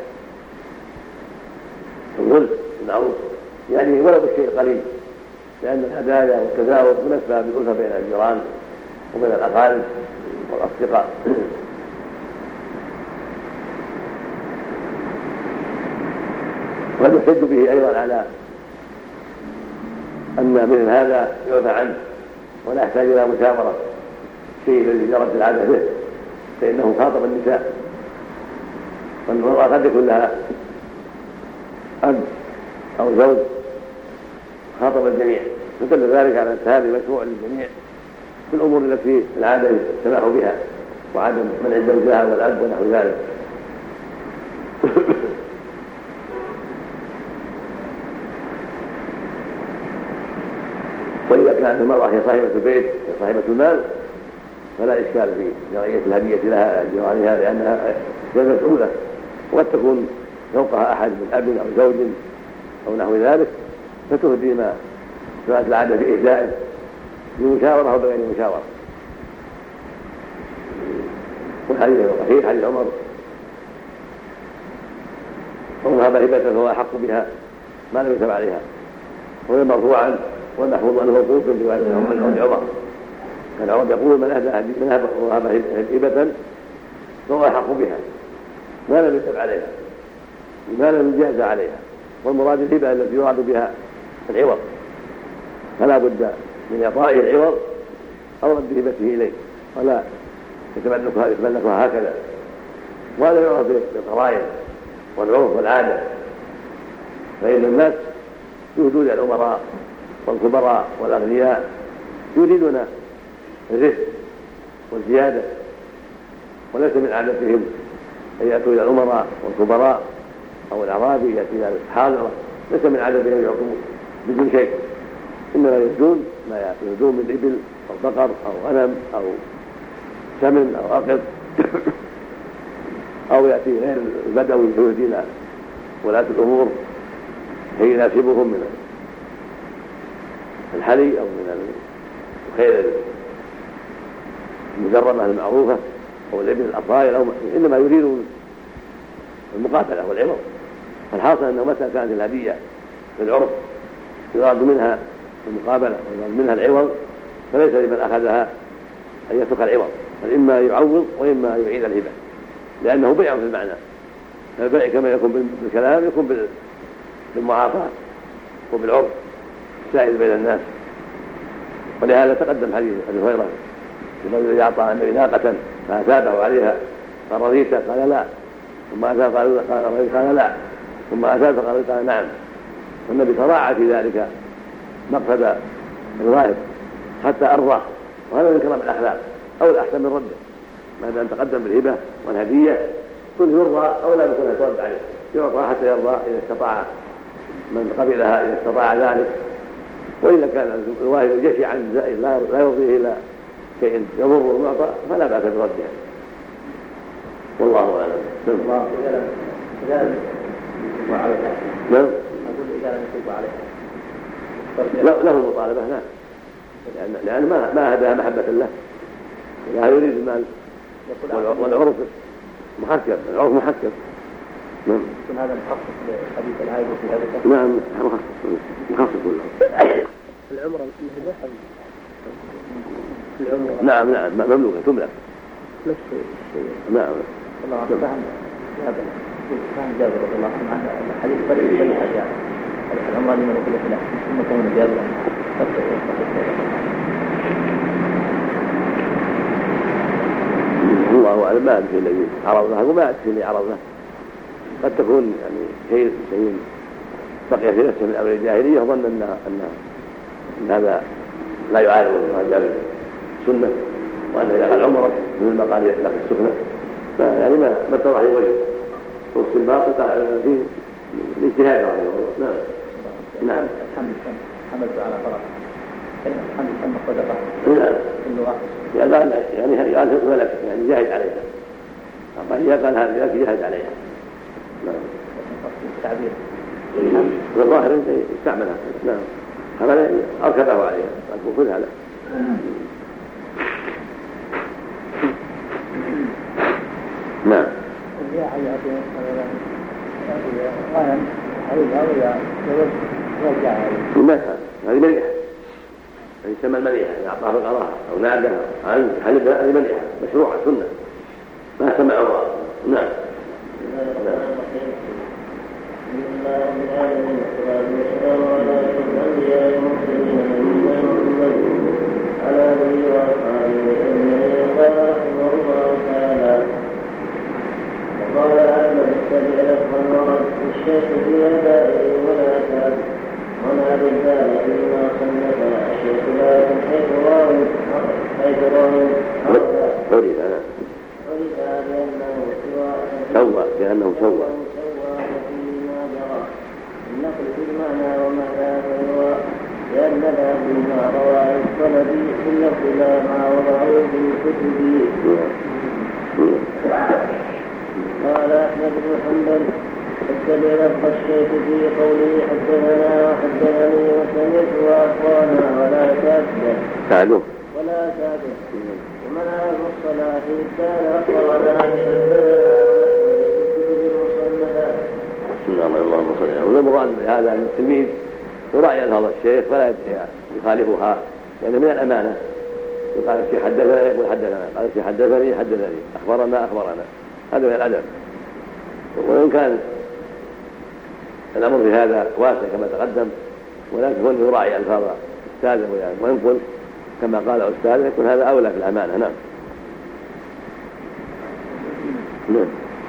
الغلس المعروف، يعني ولو بالشيء القليل، لأن الهدايا والتزاور من أسباب الألفة بين الجيران وبين الأقارب والأصدقاء. وقد يحتج به أيضا على أن مثل هذا يعفى عنه ولا يحتاج إلى مشاورة شيء الذي جرت العادة به، فإنه خاطب النساء، والمرأة قد يكون لها أب أو زوج، خاطب الجميع، فدل ذلك على أن هذا مشروع للجميع في الأمور التي العادة السماح بها وعدم منع زوجها والأب ونحو ذلك. وإذا كانت المرأة هي صاحبة البيت هي صاحبة المال فلا إشكال في جرية الهدية لها جيرانها، لأنها هي مسؤولة، وقد تكون فوقها أحد من أب أو زوج أو نحو ذلك، فتهدي ما سمعت العادة في إهدائه بمشاورة أو بغير مشاورة. والحديث الصحيح حديث عمر ومن هب هبة فهو أحق بها ما لم يتب عليها، وهو مرفوعا والمحفوظ عنه موقوف في رواية عمر، كان عمر يقول من أهدى من هب هبة فهو أحق بها ما لم يتب عليها ما لم يجاز عليها، والمراد الهبة التي يراد بها العوض، فلا بد من إعطائه العوض أو رد هبته إليه، ولا يتملكها هكذا. وهذا يعرف بالقرائن والعرف والعادة، فإن الناس يهدون الأمراء والكبراء والأغنياء يريدون الرزق والزيادة، وليس من عادتهم أن يأتوا إلى الأمراء والكبراء أو الأعرابي يأتي إلى الحاضرة، ليس من عادتهم يعطوا بدون شيء، إنما يهدون ما يهدون من إبل أو بقر أو غنم أو سمن أو أقط أو يأتي غير البدوي يهدينا ولاة الأمور هي يناسبهم من الحلي أو من الخير المجرمة المعروفة أو الابن الأطايل أو إنما يريد المقاتلة والعوض. فالحاصل أنه متى كانت الهدية في العرف يراد منها المقابلة ويراد منها العوض فليس لمن أخذها أن يترك العوض، بل إما يعوض وإما يعيد الهبة، لأنه بيع في المعنى. البيع كما يكون بالكلام يكون بالمعاطاة وبالعرف السائد بين الناس. ولهذا تقدم حديث أبي هريرة الذي أعطى النبي ناقة فأثابه عليها قال رضيت؟ قال لا. ثم أثاب قال رضيت؟ قال لا. ثم أثاب فقال قال نعم. والنبي تراعى في ذلك مقصد الواهب حتى أرضاه، وهذا من كرم الأخلاق أو الأحسن من رده. ما دام تقدم بالهبة والهدية كن يرضى أو لا يكون يترد عليه، يعطى حتى يرضى إذا استطاع من قبلها إذا استطاع ذلك. وإذا كان الواهب جشعا زائد لا يرضيه إلا شيء يضر المعطى فلا بأس بردها. والله أعلم. الله إذا وعليها نعم أقول إذا لم يتوب عليها له المطالبة نعم، لأن لأن ما ما هداها محبة الله، لا يريد المال والعرف محكم، العرف محكم. نعم. يكون هذا مخصص لحديث العائد في هذا. نعم مخصص مخصص كله. العمرة الهبة العمرة نعم نعم مملوكة تملك نفس الشيء. نعم. الله فهم هذا كان جابر رضي الله عنه حديث فريق بني حجاج العمرة لمن يقول له ثم كون جابر الله أعلم. ما أدري الذي عرض له وما أدري الذي عرض له، قد تكون يعني شيء شيء بقي في نفسه من أمر الجاهلية وظن أن أن أن هذا لا يعارض ما جاء السنة، وأن إذا العمرة من ما قال يطلق السخنة يعني ما ما اتضح لوجهه وفي الباطل فيه الاجتهاد. نعم نعم. الحمد حمد على فرح الحمد كما صدقه. نعم. اللغة يعني يعني قال ولك يعني جاهد عليها، قال يا قال هذا لك جاهد عليها. نعم. التعبير والظاهر انت استعملها. نعم. هذا اركبه عليها قال خذها له. نعم. يا حياتي غنم حيوها ويا رجع ما هذه مليحة، هذه تسمى المليحة إذا أعطاها القراءة أو نادها عن حلبها هذه مليحة مشروعة سنة ما سمع الله. نعم. قال أحمد اتبع لفظا ورد الشيخ في أدائه ولا تاب وما بالبال فيما صنف الشيخ لكن حيث راوي حيث راوي عرف أنا بأنه سوى بأنه سوى فيما جرى النقل في المعنى وما لا يروى لأن لا فيما رواه الطلبي إلا إلى ما وضعه في الكتب. قال أحمد بن حنبل اتبع لفظ الشيخ في قوله حدثنا وحدثني وسمعت وأخوانا ولا تأكد تعلم ولا تأكد ومنع الصلاة كان أخبرنا نعم. اللهم صل على محمد. والمراد بهذا أن التلميذ يراعي ألفاظ الشيخ فلا يخالفها لأن من الأمانة. قال الشيخ حدثنا يقول حدثنا، قال الشيخ حدثني حدثني، أخبرنا أخبرنا، هذا من الأدب. وإن كان الأمر في هذا واسع كما تقدم ولكن هو يراعي ألفاظ أستاذه وينقل كما قال أستاذه يكون هذا أولى في الأمانة. نعم. نعم.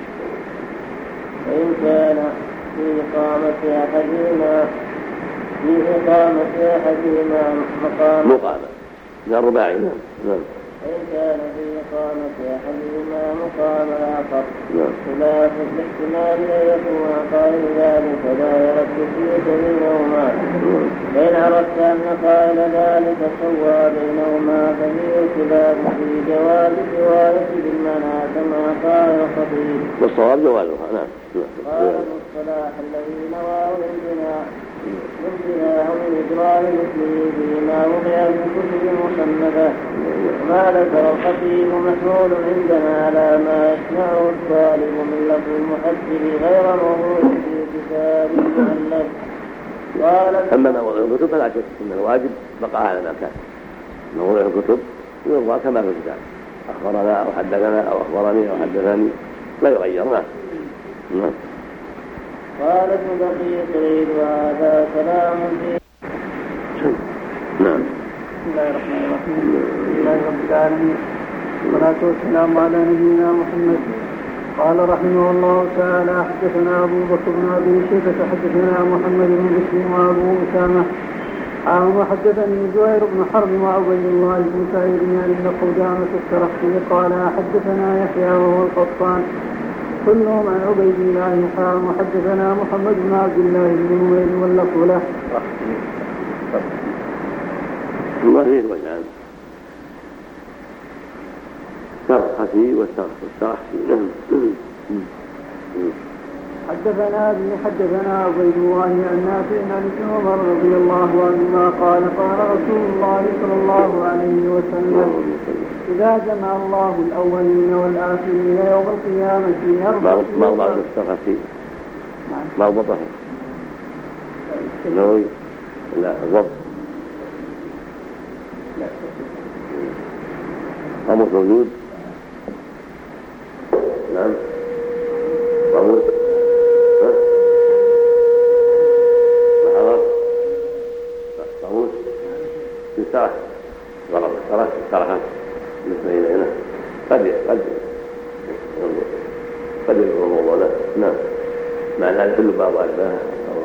وإن كان في إقامة أحدهما في إقامة أحدهما مقام مقامة من الرباعي. نعم. نعم. فإن كان في إقامة أحدهما مقام الآخر خلاف الاحتمال أن يكون قائل ذلك لا يرد فيه بينهما. فإن عرفت أن قائل ذلك سوى بينهما ففيه خلاف في جواز الرواية بالمنع كما قال الخطيب. والصواب جوازها. نعم. قال المصطلح الذي نواه الامتناع الامتناع من إجراء مثله فيما وضع في كتب مصنفة. ما ذكر الخطيب محمول عندنا على ما يسمعه الطالب من لفظ المحدث غير موضوع في كتاب المؤلف. قال أما موضوع الكتب فلا شك أن الواجب بقى على ما كان. موضوع الكتب يرضى كما في الكتاب، أخبرنا أو حدثنا أو أخبرني أو حدثني لا يغير. نعم. قال ابن دقيق العيد وهذا كلام فيه. نعم. بسم الله الرحمن الرحيم. الحمد لله رب العالمين والصلاة والسلام على نبينا محمد. قال رحمه الله تعالى حدثنا أبو بكر بن أبي شيبة حدثنا محمد بن بشر وأبو أسامة عن حدثني زهير بن حرب وعبيد الله بن سعيد يعني بن قدامة السرخسي قال حدثنا يحيى وهو القطان كلهم عن عبيد الله قال وحدثنا محمد بن عبد الله بن نمير واللفظ له. الله فيه وجهان، السرخسي والسرخسي. حدثنا ابن حدثنا عبيد الله عن نافع عن ابن عمر رضي الله عنهما قال قال رسول الله صلى الله عليه وسلم إذا جمع الله الأولين والآخرين يوم القيامة يرفع موضع السرخسي موضعه النووي لا الضبط قاموس موجود. نعم قاموس قاموس في سرح غلط سرح سرحة مثل هنا قد قد قد يكون الموضوع لا. نعم مع ذلك كل بعض أشباهه.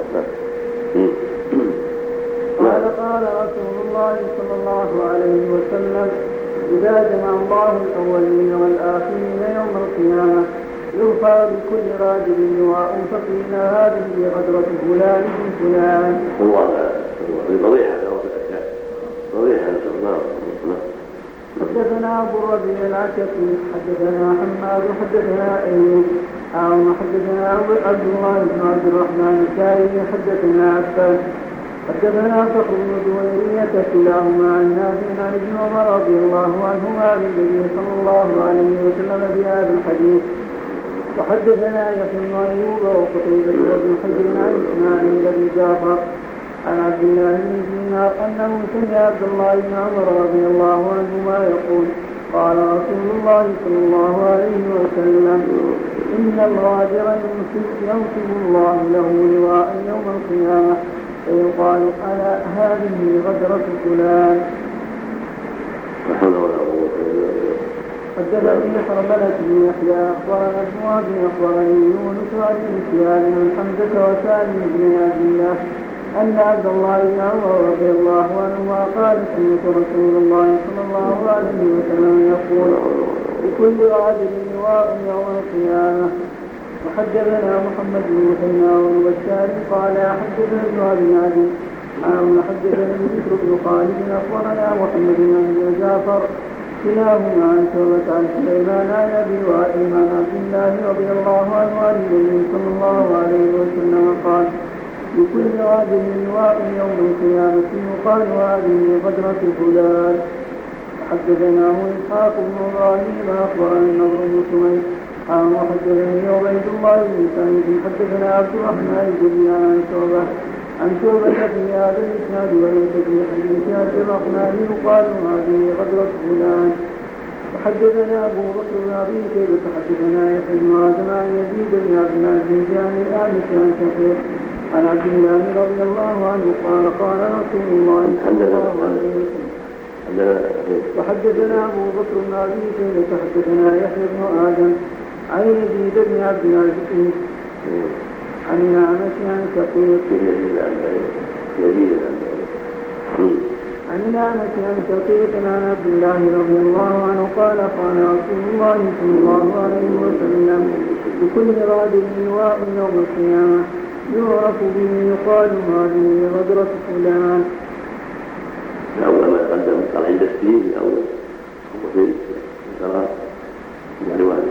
قال قال رسول الله صلى الله عليه وسلم إذا جمع الله الأولين والآخرين يوم القيامة يرفع بكل راجل لواء فقيل هذه غدرة فلان من فلان. الله الضريحة ضريحة نسأل الله. حدثنا أبو الربيع العتكي حدثنا حماد حدثنا أيوب عن حدثنا عبد الله بن عبد الرحمن الكائي حدثنا عفان حدثنا فخر بن دويرية كلاهما عن نافع عن ابن عمر رضي الله عنهما عن النبي صلى الله عليه وسلم بهذا الحديث. وحدثنا يحيى بن أيوب وقتيبة بن حجر عن إسماعيل بن جعفر عن عبد الله بن دينار أنه سمع عبد الله بن عمر رضي الله عنهما يقول قال رسول الله صلى الله عليه وسلم إن الغادر ينصب الله له لواء يوم القيامة فيقال ألا هذه غدرة فلان. حدثني حرملة بن يحيى أخبرنا ابن وهب أخبرني يونس عن سفيان عن حمزة وسالم بن عبد الله أن عبد الله بن عمر رضي الله عنهما قال سمعت رسول الله صلى الله عليه وسلم يقول لكل عادل لواء يوم القيامة. وحدثنا محمد بن مثنى والبشار قال حدثنا ابن ابي عدي عن حدثني بكر بن خالد اخبرنا محمد بن جعفر كلاهما عن شعبة عن سليمان عن ابي وائل عن عبد الله رضي الله عنه عن النبي صلى الله عليه وسلم قال لكل عادل لواء يوم القيامة يقال هذه غدرة فلان. حدثناه اسحاق بن ابراهيم اخبرنا النضر بن سمير عن حدثني عبيد الله بن سعيد حدثنا عبد الرحمن بن عن شعبة عن شعبة في هذا الاسناد وليس في حديث عبد الرحمن يقال هذه غدرة فلان. وحدثنا ابو بكر بن ابي شيبة حدثنا يحيى بن ادم عن يزيد بن عبد العزيز عن الأعمش عن شقيق عن عبد الله رضي الله عنه قال قال رسول الله صلى الله عليه وسلم. وحدثنا ابو بكر بن ابي شيبة حدثنا يحيى بن ادم عن يزيد بن عبد العزيز عن الأعمش عن شقيق عن الأعمش عن شقيق عن عبد الله رضي الله عنه قال قال رسول الله صلى الله عليه وسلم بكل غادر لواء يوم القيامة يعرف به يقال هذه غدرة فلان. أول ما قدم قال عند السين أول وفي الصلاة رواية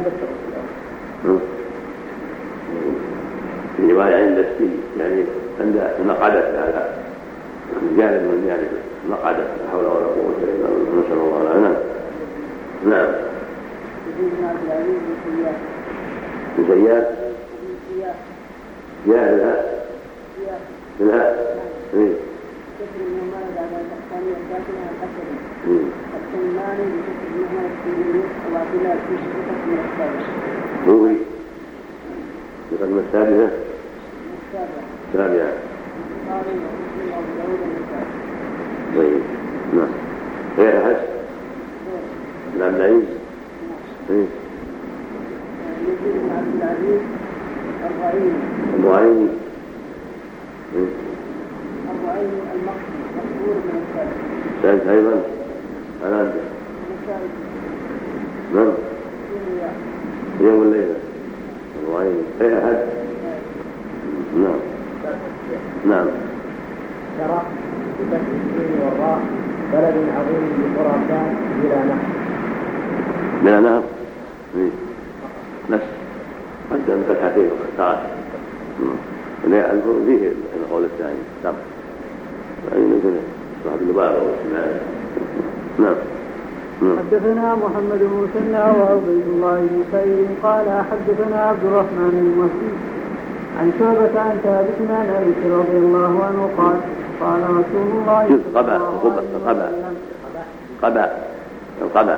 في رواية عند السين يعني عند المقعدة على جانب من جانب المقعدة لا حول ولا قوة إلا بالله نسأل الله العافية. نعم. زياد يا لها لها ايه هو يقدم السابعة السابعة طيب نعم غير أحد نعم العيد ايه أبو عيني أبو عيني المقصود مشهور من السابق سألت أيضا أنا أنت نعم يوم الليلة أبو عيني أي أحد نعم نعم ترى بفتح السين والراء بلد عظيم بخراسان بلا نهر بلا نهر نفس قدم فتحتين تعال فيه القول الثاني نعم مثل صاحب اللبابة والسماء. نعم. حدثنا محمد بن مسنى وعبيد الله بن سعيد قال حدثنا عبد الرحمن بن مهدي عن شعبة عن ثابت عن أنس رضي الله عنه قال قال رسول الله قبع قبع قبع القبع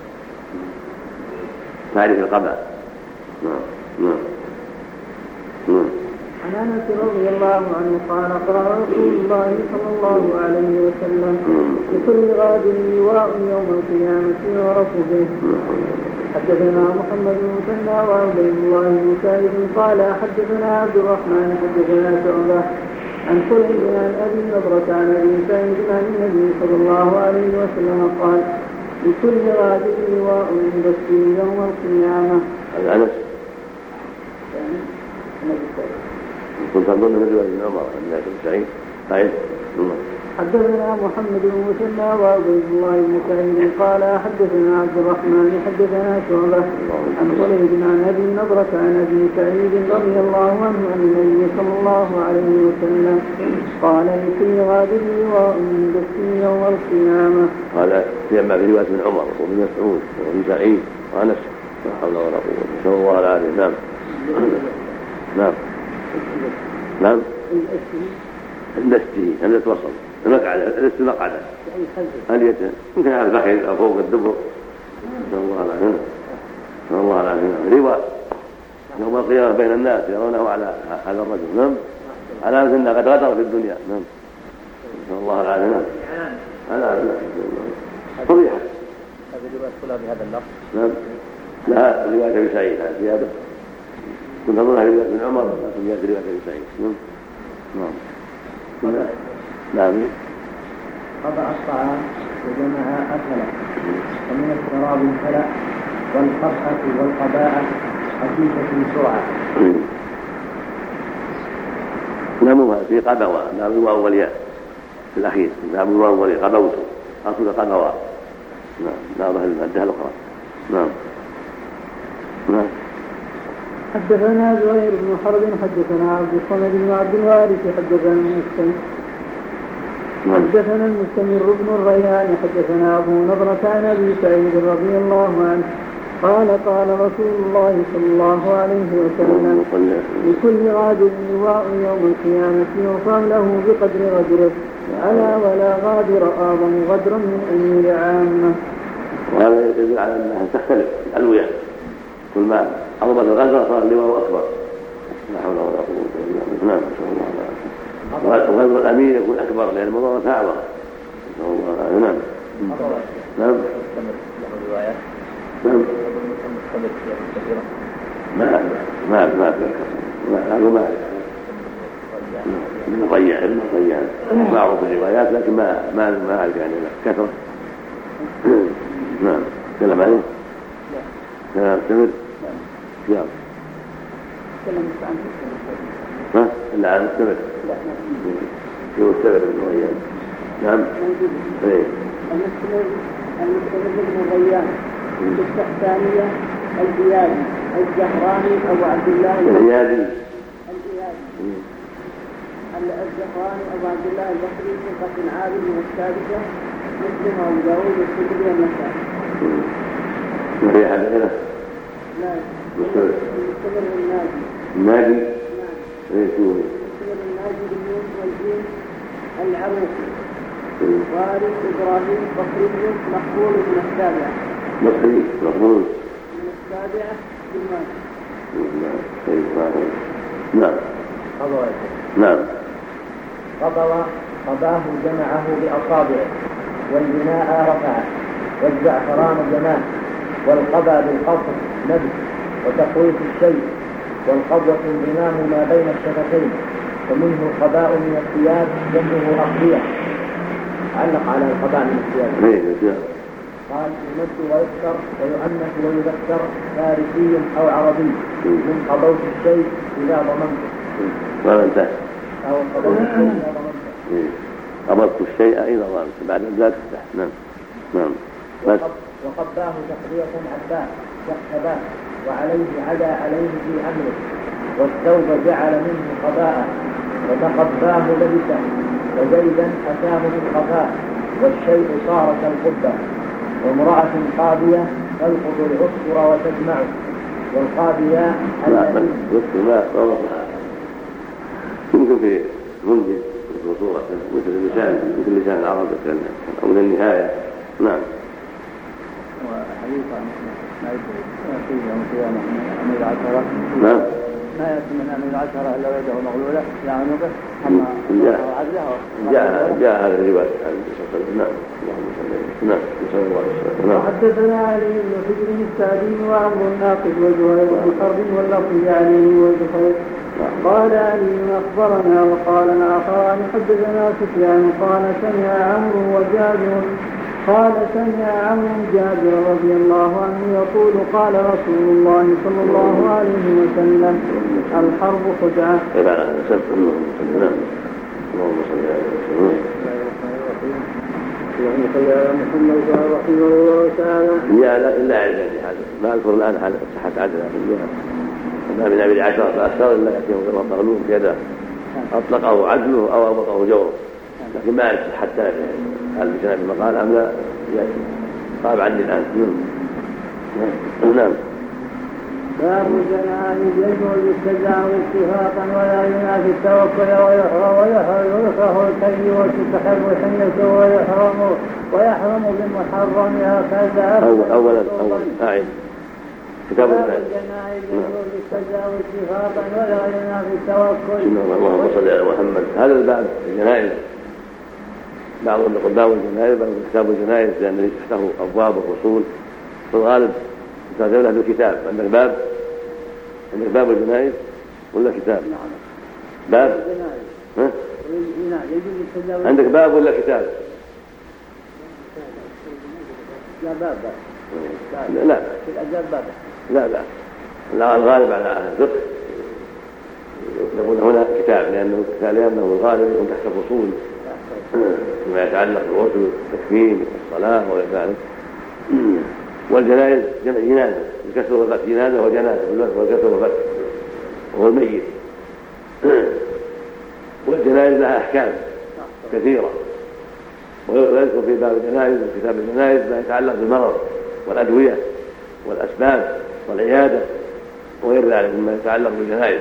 تعرف القبع. نعم نعم نعم. عن انس رضي الله عنه قال قال رسول الله صلى الله عليه وسلم لكل غادر لواء يوم القيامة يعرف به. حدثنا محمد بن مسنى وعبيد الله بن سعيد قال حدثنا عبد الرحمن حدثنا شعبة عن سليم عن ابي نضرة عن ابي سعيد عن النبي صلى الله عليه وسلم قال لكل غادر لواء يبكي يوم القيامة. هذا انس كنت أظن من رواية ابن عمر أن ابن سعيد سعيد. حدثنا محمد بن مسنى وعبيد الله بن سعيد قال حدثنا عبد الرحمن حدثنا شعبة عن خالد عن أبي نضرة عن أبي سعيد رضي الله عنه عن النبي صلى الله عليه وسلم قال لكل غادر لواء يبكي يوم القيامة. هذا فيما في رواية ابن عمر وابن مسعود وابن سعيد وأنس لا حول ولا قوة نسأل الله العافية. نعم نعم نعم النستي هل يتوصل المقعدة النستي مقعدة هل يت يمكن على الفخذ أو فوق الدبر. نسأل الله العافية نسأل الله العافية. رواء يوم القيامة بين الناس يرونه على هذا الرجل. نعم على أنه قد غدر في الدنيا. نعم نسأل الله العافية. نعم على فضيحة هذه رواية كلها بهذا اللفظ. نعم لا رواية أبي سعيد هذه زيادة كنت أظنها رواية ابن عمر لكن جاءت رواية أبي سعيد. نعم نعم. قطع الطعام وجمع أكله ومن الشراب الفلع والقرحة والقباعة خفيفة بسرعة. نعم في قبوة نعم الواو والياء في الأخير نعم الواو والياء قبوت أصل قبوة. نعم نعم المادة الأخرى. نعم نعم. حدثنا زهير بن حرب حدثنا عبد الصمد بن عبد الوارث حدثنا المستمر حدثنا المستمر بن الريان حدثنا أبو نضرة عن أبي سعيد رضي الله عنه قال قال رسول الله صلى الله عليه وسلم لكل غادر لواء يوم القيامة يقام له بقدر غدره ألا ولا غادر أعظم غدرا من أمير عامة. وهذا يدل على أنها تختلف الألوية كل ما عظمة الغدر صار اللواء أكبر. لا حول ولا قوة إلا بالله. نعم نسأل الله العافية. وغدر الأمير يكون أكبر لأن المضرة أعظم. نسأل الله العافية. نعم نعم نعم ما ما ما ما ما ما ابن ريان ابن ريان معروف الروايات لكن ما ما ما أعرف يعني كثرة. نعم تكلم عليه. نعم استمر. نعم ها إلا عن استمر. هو استمر ابن ريان. نعم ايه المستمر المستمر ابن ريان الثانية الزيادي الزهراني أبو عبد الله الزيادي الزيادي الزهراني أبو عبد الله البصري ثقة عابد من السادسة مسلم أبو داود والسدري والنسائي. وهي حاجة هنا؟ لا مستمر المستمر الناجي الناجي؟ نعم ايه شو هو؟ المستمر الناجي بالنون والجيم العروقي وارث إبراهيم بصري مقبول من السابعة بصري مقبول من السابعة بالمال. نعم نعم قبض قضاه جمعه بأصابعه والبناء رفعه والزعفران جماه والقبى بالقصر نبت وتقويت الشيء والقبضة انضمام ما بين الشفتين ومنه القباء من الثياب جنبه أقضية. علق على القباء من الثياب قال يمد ويذكر ويؤنث ويذكر فارسي أو عربي من قضوت الشيء إذا ضمنته ضمنته أو قضوت الشيء إذا ضمنته قبضت الشيء إذا ضمنته بعد ذلك تفتح. نعم نعم وقباه تقضية عباه يحسباه وعليه عدا عليه في أمره والثوب جعل منه قباء وتقباه لبسه وزيدا أتاه بالقفاء والشيء صار كالقبة وامرأة قابية تلقط العصفر وتجمعه والقابية التي لا يمكن في منجد مثل صورة مثل اللسان مثل لسان العرب أو من النهاية. نعم وحديث عن ما يأتي يوم القيامة من أمير العشرة نعم ما يأتي من أمير العشرة إلا ويده مغلولة يعني به أما جاء جاء هذا الرواية عن النبي صلى الله عليه وسلم. نعم اللهم صل عليه. نعم صلى الله عليه وسلم. نعم حدثنا علي بن حجر السعدي وعمرو الناقد وزهير بن حرب واللفظ علي وزهير قال علي أخبرنا وقال الآخران حدثنا سفيان قال سمع عمرو وجابر قال سمع عمرو جابر رضي الله عنه يقول قال رسول الله صلى الله عليه وسلم الحرب خدعة. اللهم صل على محمد. اللهم صل على محمد رحمه الله تعالى. يا لا إلا عدد ما أذكر الآن حال صحة عدد ما من أبي عشرة فأكثر إلا يأتيه مغلوب كذا أطلقه عدله أو أطلقه جوره لكن ما أعرف حتى هل بسنة المقال أم لا طاب عني الآن. نعم باب الجنائز يجوز التجاوز اتفاقا ولا ينافي التوكل ويحرم الكي وتستحب الحنية ويحرم ويحرم بالمحرم هكذا. أولا أولا أعيد كتاب الجنائز يجوز التجاوز اتفاقا ولا ينافي التوكل. اللهم صل على محمد. هذا الباب الجنائز بعضهم يقول باب الجنائز بعضهم كتاب الجنائز لأنه يفتح أبواب الرسول في الغالب تتابع له بالكتاب. عندك باب عندك باب الجنائز ولا كتاب؟ باب ها؟ عندك باب ولا كتاب؟ لا باب لا لا لا لا لا الغالب على أهل الفقه يقولون هنا كتاب لأنه لأنه الغالب يكون تحت الفصول فيما يتعلق بالغسل والتكفين والصلاة وغير ذلك. والجنائز جمع جنازة الكسر والفتح جنازة وجنازة والكسر والفتح وهو الميت. والجنائز لها أحكام كثيرة ويذكر في باب الجنائز وكتاب الجنائز ما يتعلق بالمرض والأدوية والأسباب والعيادة وغير ذلك مما يتعلق بالجنائز.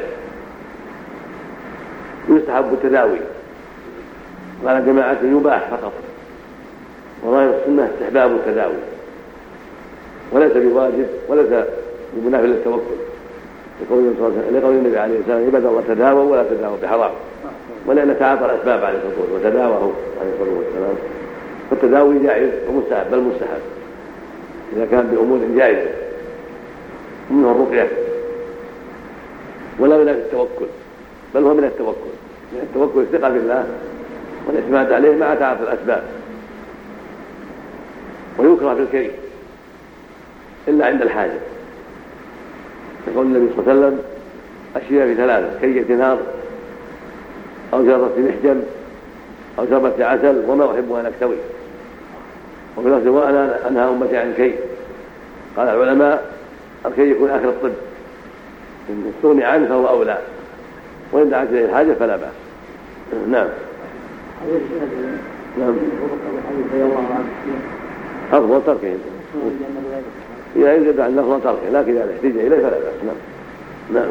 يستحب التداوي قال جماعة يباح فقط وظاهر السنة استحباب التداوي وليس بواجب وليس بمنافي للتوكل لقول النبي عليه الصلاة والسلام عباد الله تداووا ولا تداووا بحرام ولأن تعاطى الأسباب عليه الصلاة والسلام وتداواه عليه الصلاة والسلام. فالتداوي جائز ومستحب بل مستحب إذا كان بأمور جائزة منها الرقية ولا من التوكل بل هو من التوكل التوكل الثقة بالله والاعتماد عليه مع تعاطي الأسباب. ويكره في الكي إلا عند الحاجة، يقول النبي صلى الله عليه وسلم أشياء في ثلاثة: كية نار أو جرة محجم أو شربة عسل وما أحب أن أكتوي. وفي لفظ وأنا أنهى أمتي عن الكي. قال العلماء الكي يكون آخر الطب، إن استغني عنه فهو أولى، وإن دعت إليه الحاجة فلا بأس. نعم. نعم. أفضل تركه إذا يجب عن أفضل تركه، لكن إذا احتاج إليه فلا بأس. نعم. نعم.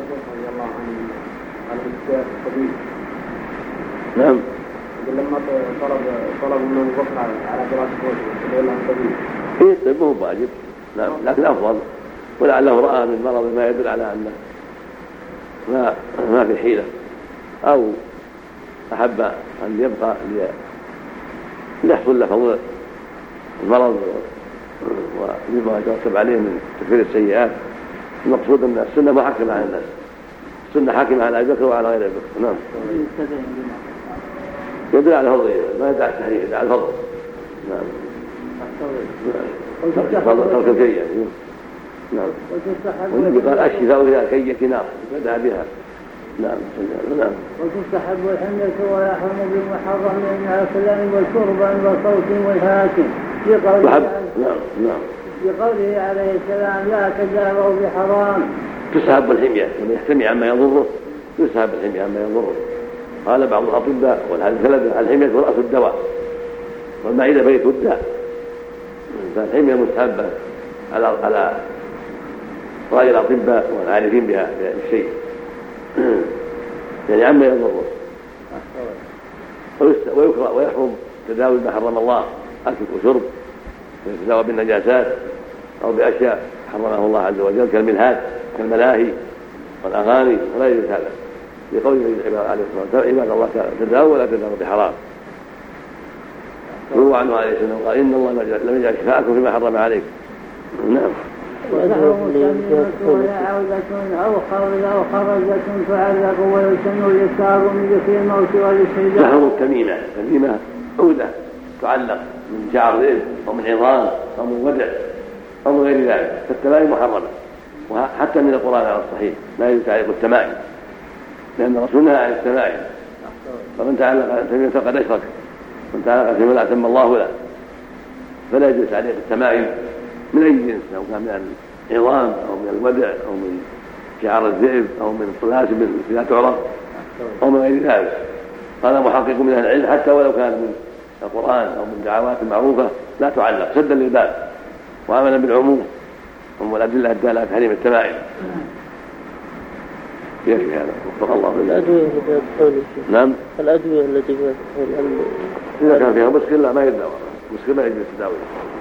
نعم. لما طلب طلب من ابو بكر على دراسه وجهه قال له سبيل. ايه طيب هو واجب، نعم، لكن افضل، ولعله راى من مرض ما يدل على انه ما ما في حيله، او احب ان يبقى ليحصل له فضل المرض ومما يترتب عليه من تكفير السيئات. المقصود ان السنه محكمه على الناس، السنه حاكمه على ابي بكر وعلى غير ابي بكر. نعم. يدل على الفضل، ما يدعي التحريم، يدعي على الفضل. نعم. ترك الكي يعني. نعم. والنبي قال الشفاء إلى كية نار بدأ بها. نعم. نعم. وتستحب الحمية ويحرم بالمحرم من الكلام والشرب والصوت والهاتف في قوله نعم. نعم. في قوله عليه السلام لا تجاهروا بحرام. تسحب الحمية من يحتمي عما يضره، تسحب الحمية عما يضره. قال بعض الأطباء والحديث ثلاثة: الحمية رأس الدواء والمعدة بيت الداء. فالحمية مستحبة على على رأي الأطباء والعارفين بها بالشيء، يعني عما يضره. ويكره ويحرم تداوي ما حرم الله، أكل وشرب، يتداوى بالنجاسات أو بأشياء حرمه الله عز وجل كالملهات كالملاهي والأغاني، ولا يجوز هذا. لقول العباد عليه الصلاة والسلام: عباد الله تداووا ولا تداووا بحرام. روى عنه عليه السلام قال: إن الله لم يجعل شفاءكم فيما حرم عليكم. نعم. وتحرم التميمة ولا عودة أو خرج أو خرجة تعلق ويسن الإكثار من ذكر الموت والاستهزاء. تحرم التميمة، التميمة عودة تعلق من شعر ذئب أو من عظام أو من ودع أو من غير ذلك، فالتمائم محرمة، وحتى من القرآن على الصحيح لا يجوز تعليق التمائم، لأن الرسول نهى عن التمائم. فمن تعلق التميمة فقد أشرك، من تعلق التميمة لا أتم الله له. فلا يجوز تعليق التمائم من أي جنس، لو كان من العظام أو من الودع أو من شعر الذئب أو من الطلاسم التي لا تعرف أو من غير ذلك. قال محقق من أهل العلم: حتى ولو كان من القرآن أو من دعوات معروفة لا تعلق، سدا للباب وعملا بالعموم، هم الأدلة الدالة على تحريم التمائم. يكفي هذا، وفق الله. الأدوية التي تدخل. نعم. الأدوية التي تدخل إذا كان فيها مشكلة لا ما يتداوى، مشكلة ما يجب التداوي.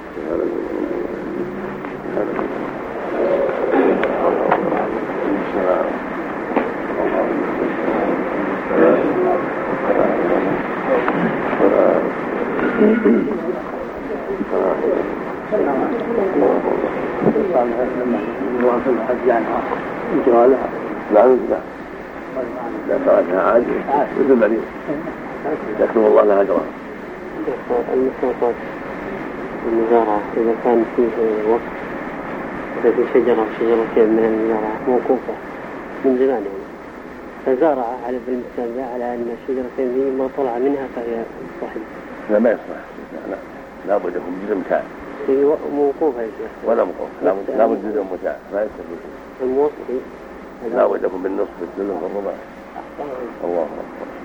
لا لا لا تركها عادي مثل المريض يكتب الله لها أجرها. المخطوطات المزارعة إذا كان فيه وقت في شجرة شجرتين من المزارعة موقوفة من زمان يعني، فزارع على بالمثال على أن الشجرتين دي ما طلع منها فهي صحيح. لا ما يصلح، لا لا بد يكون جزء متاع. هي موقوفة يا شيخ. ولا موقوف، لا بد لا بد جزء متاع ما يستفيد. الموصي لا بد يكون بالنصف بالثلث والربع. الله أكبر.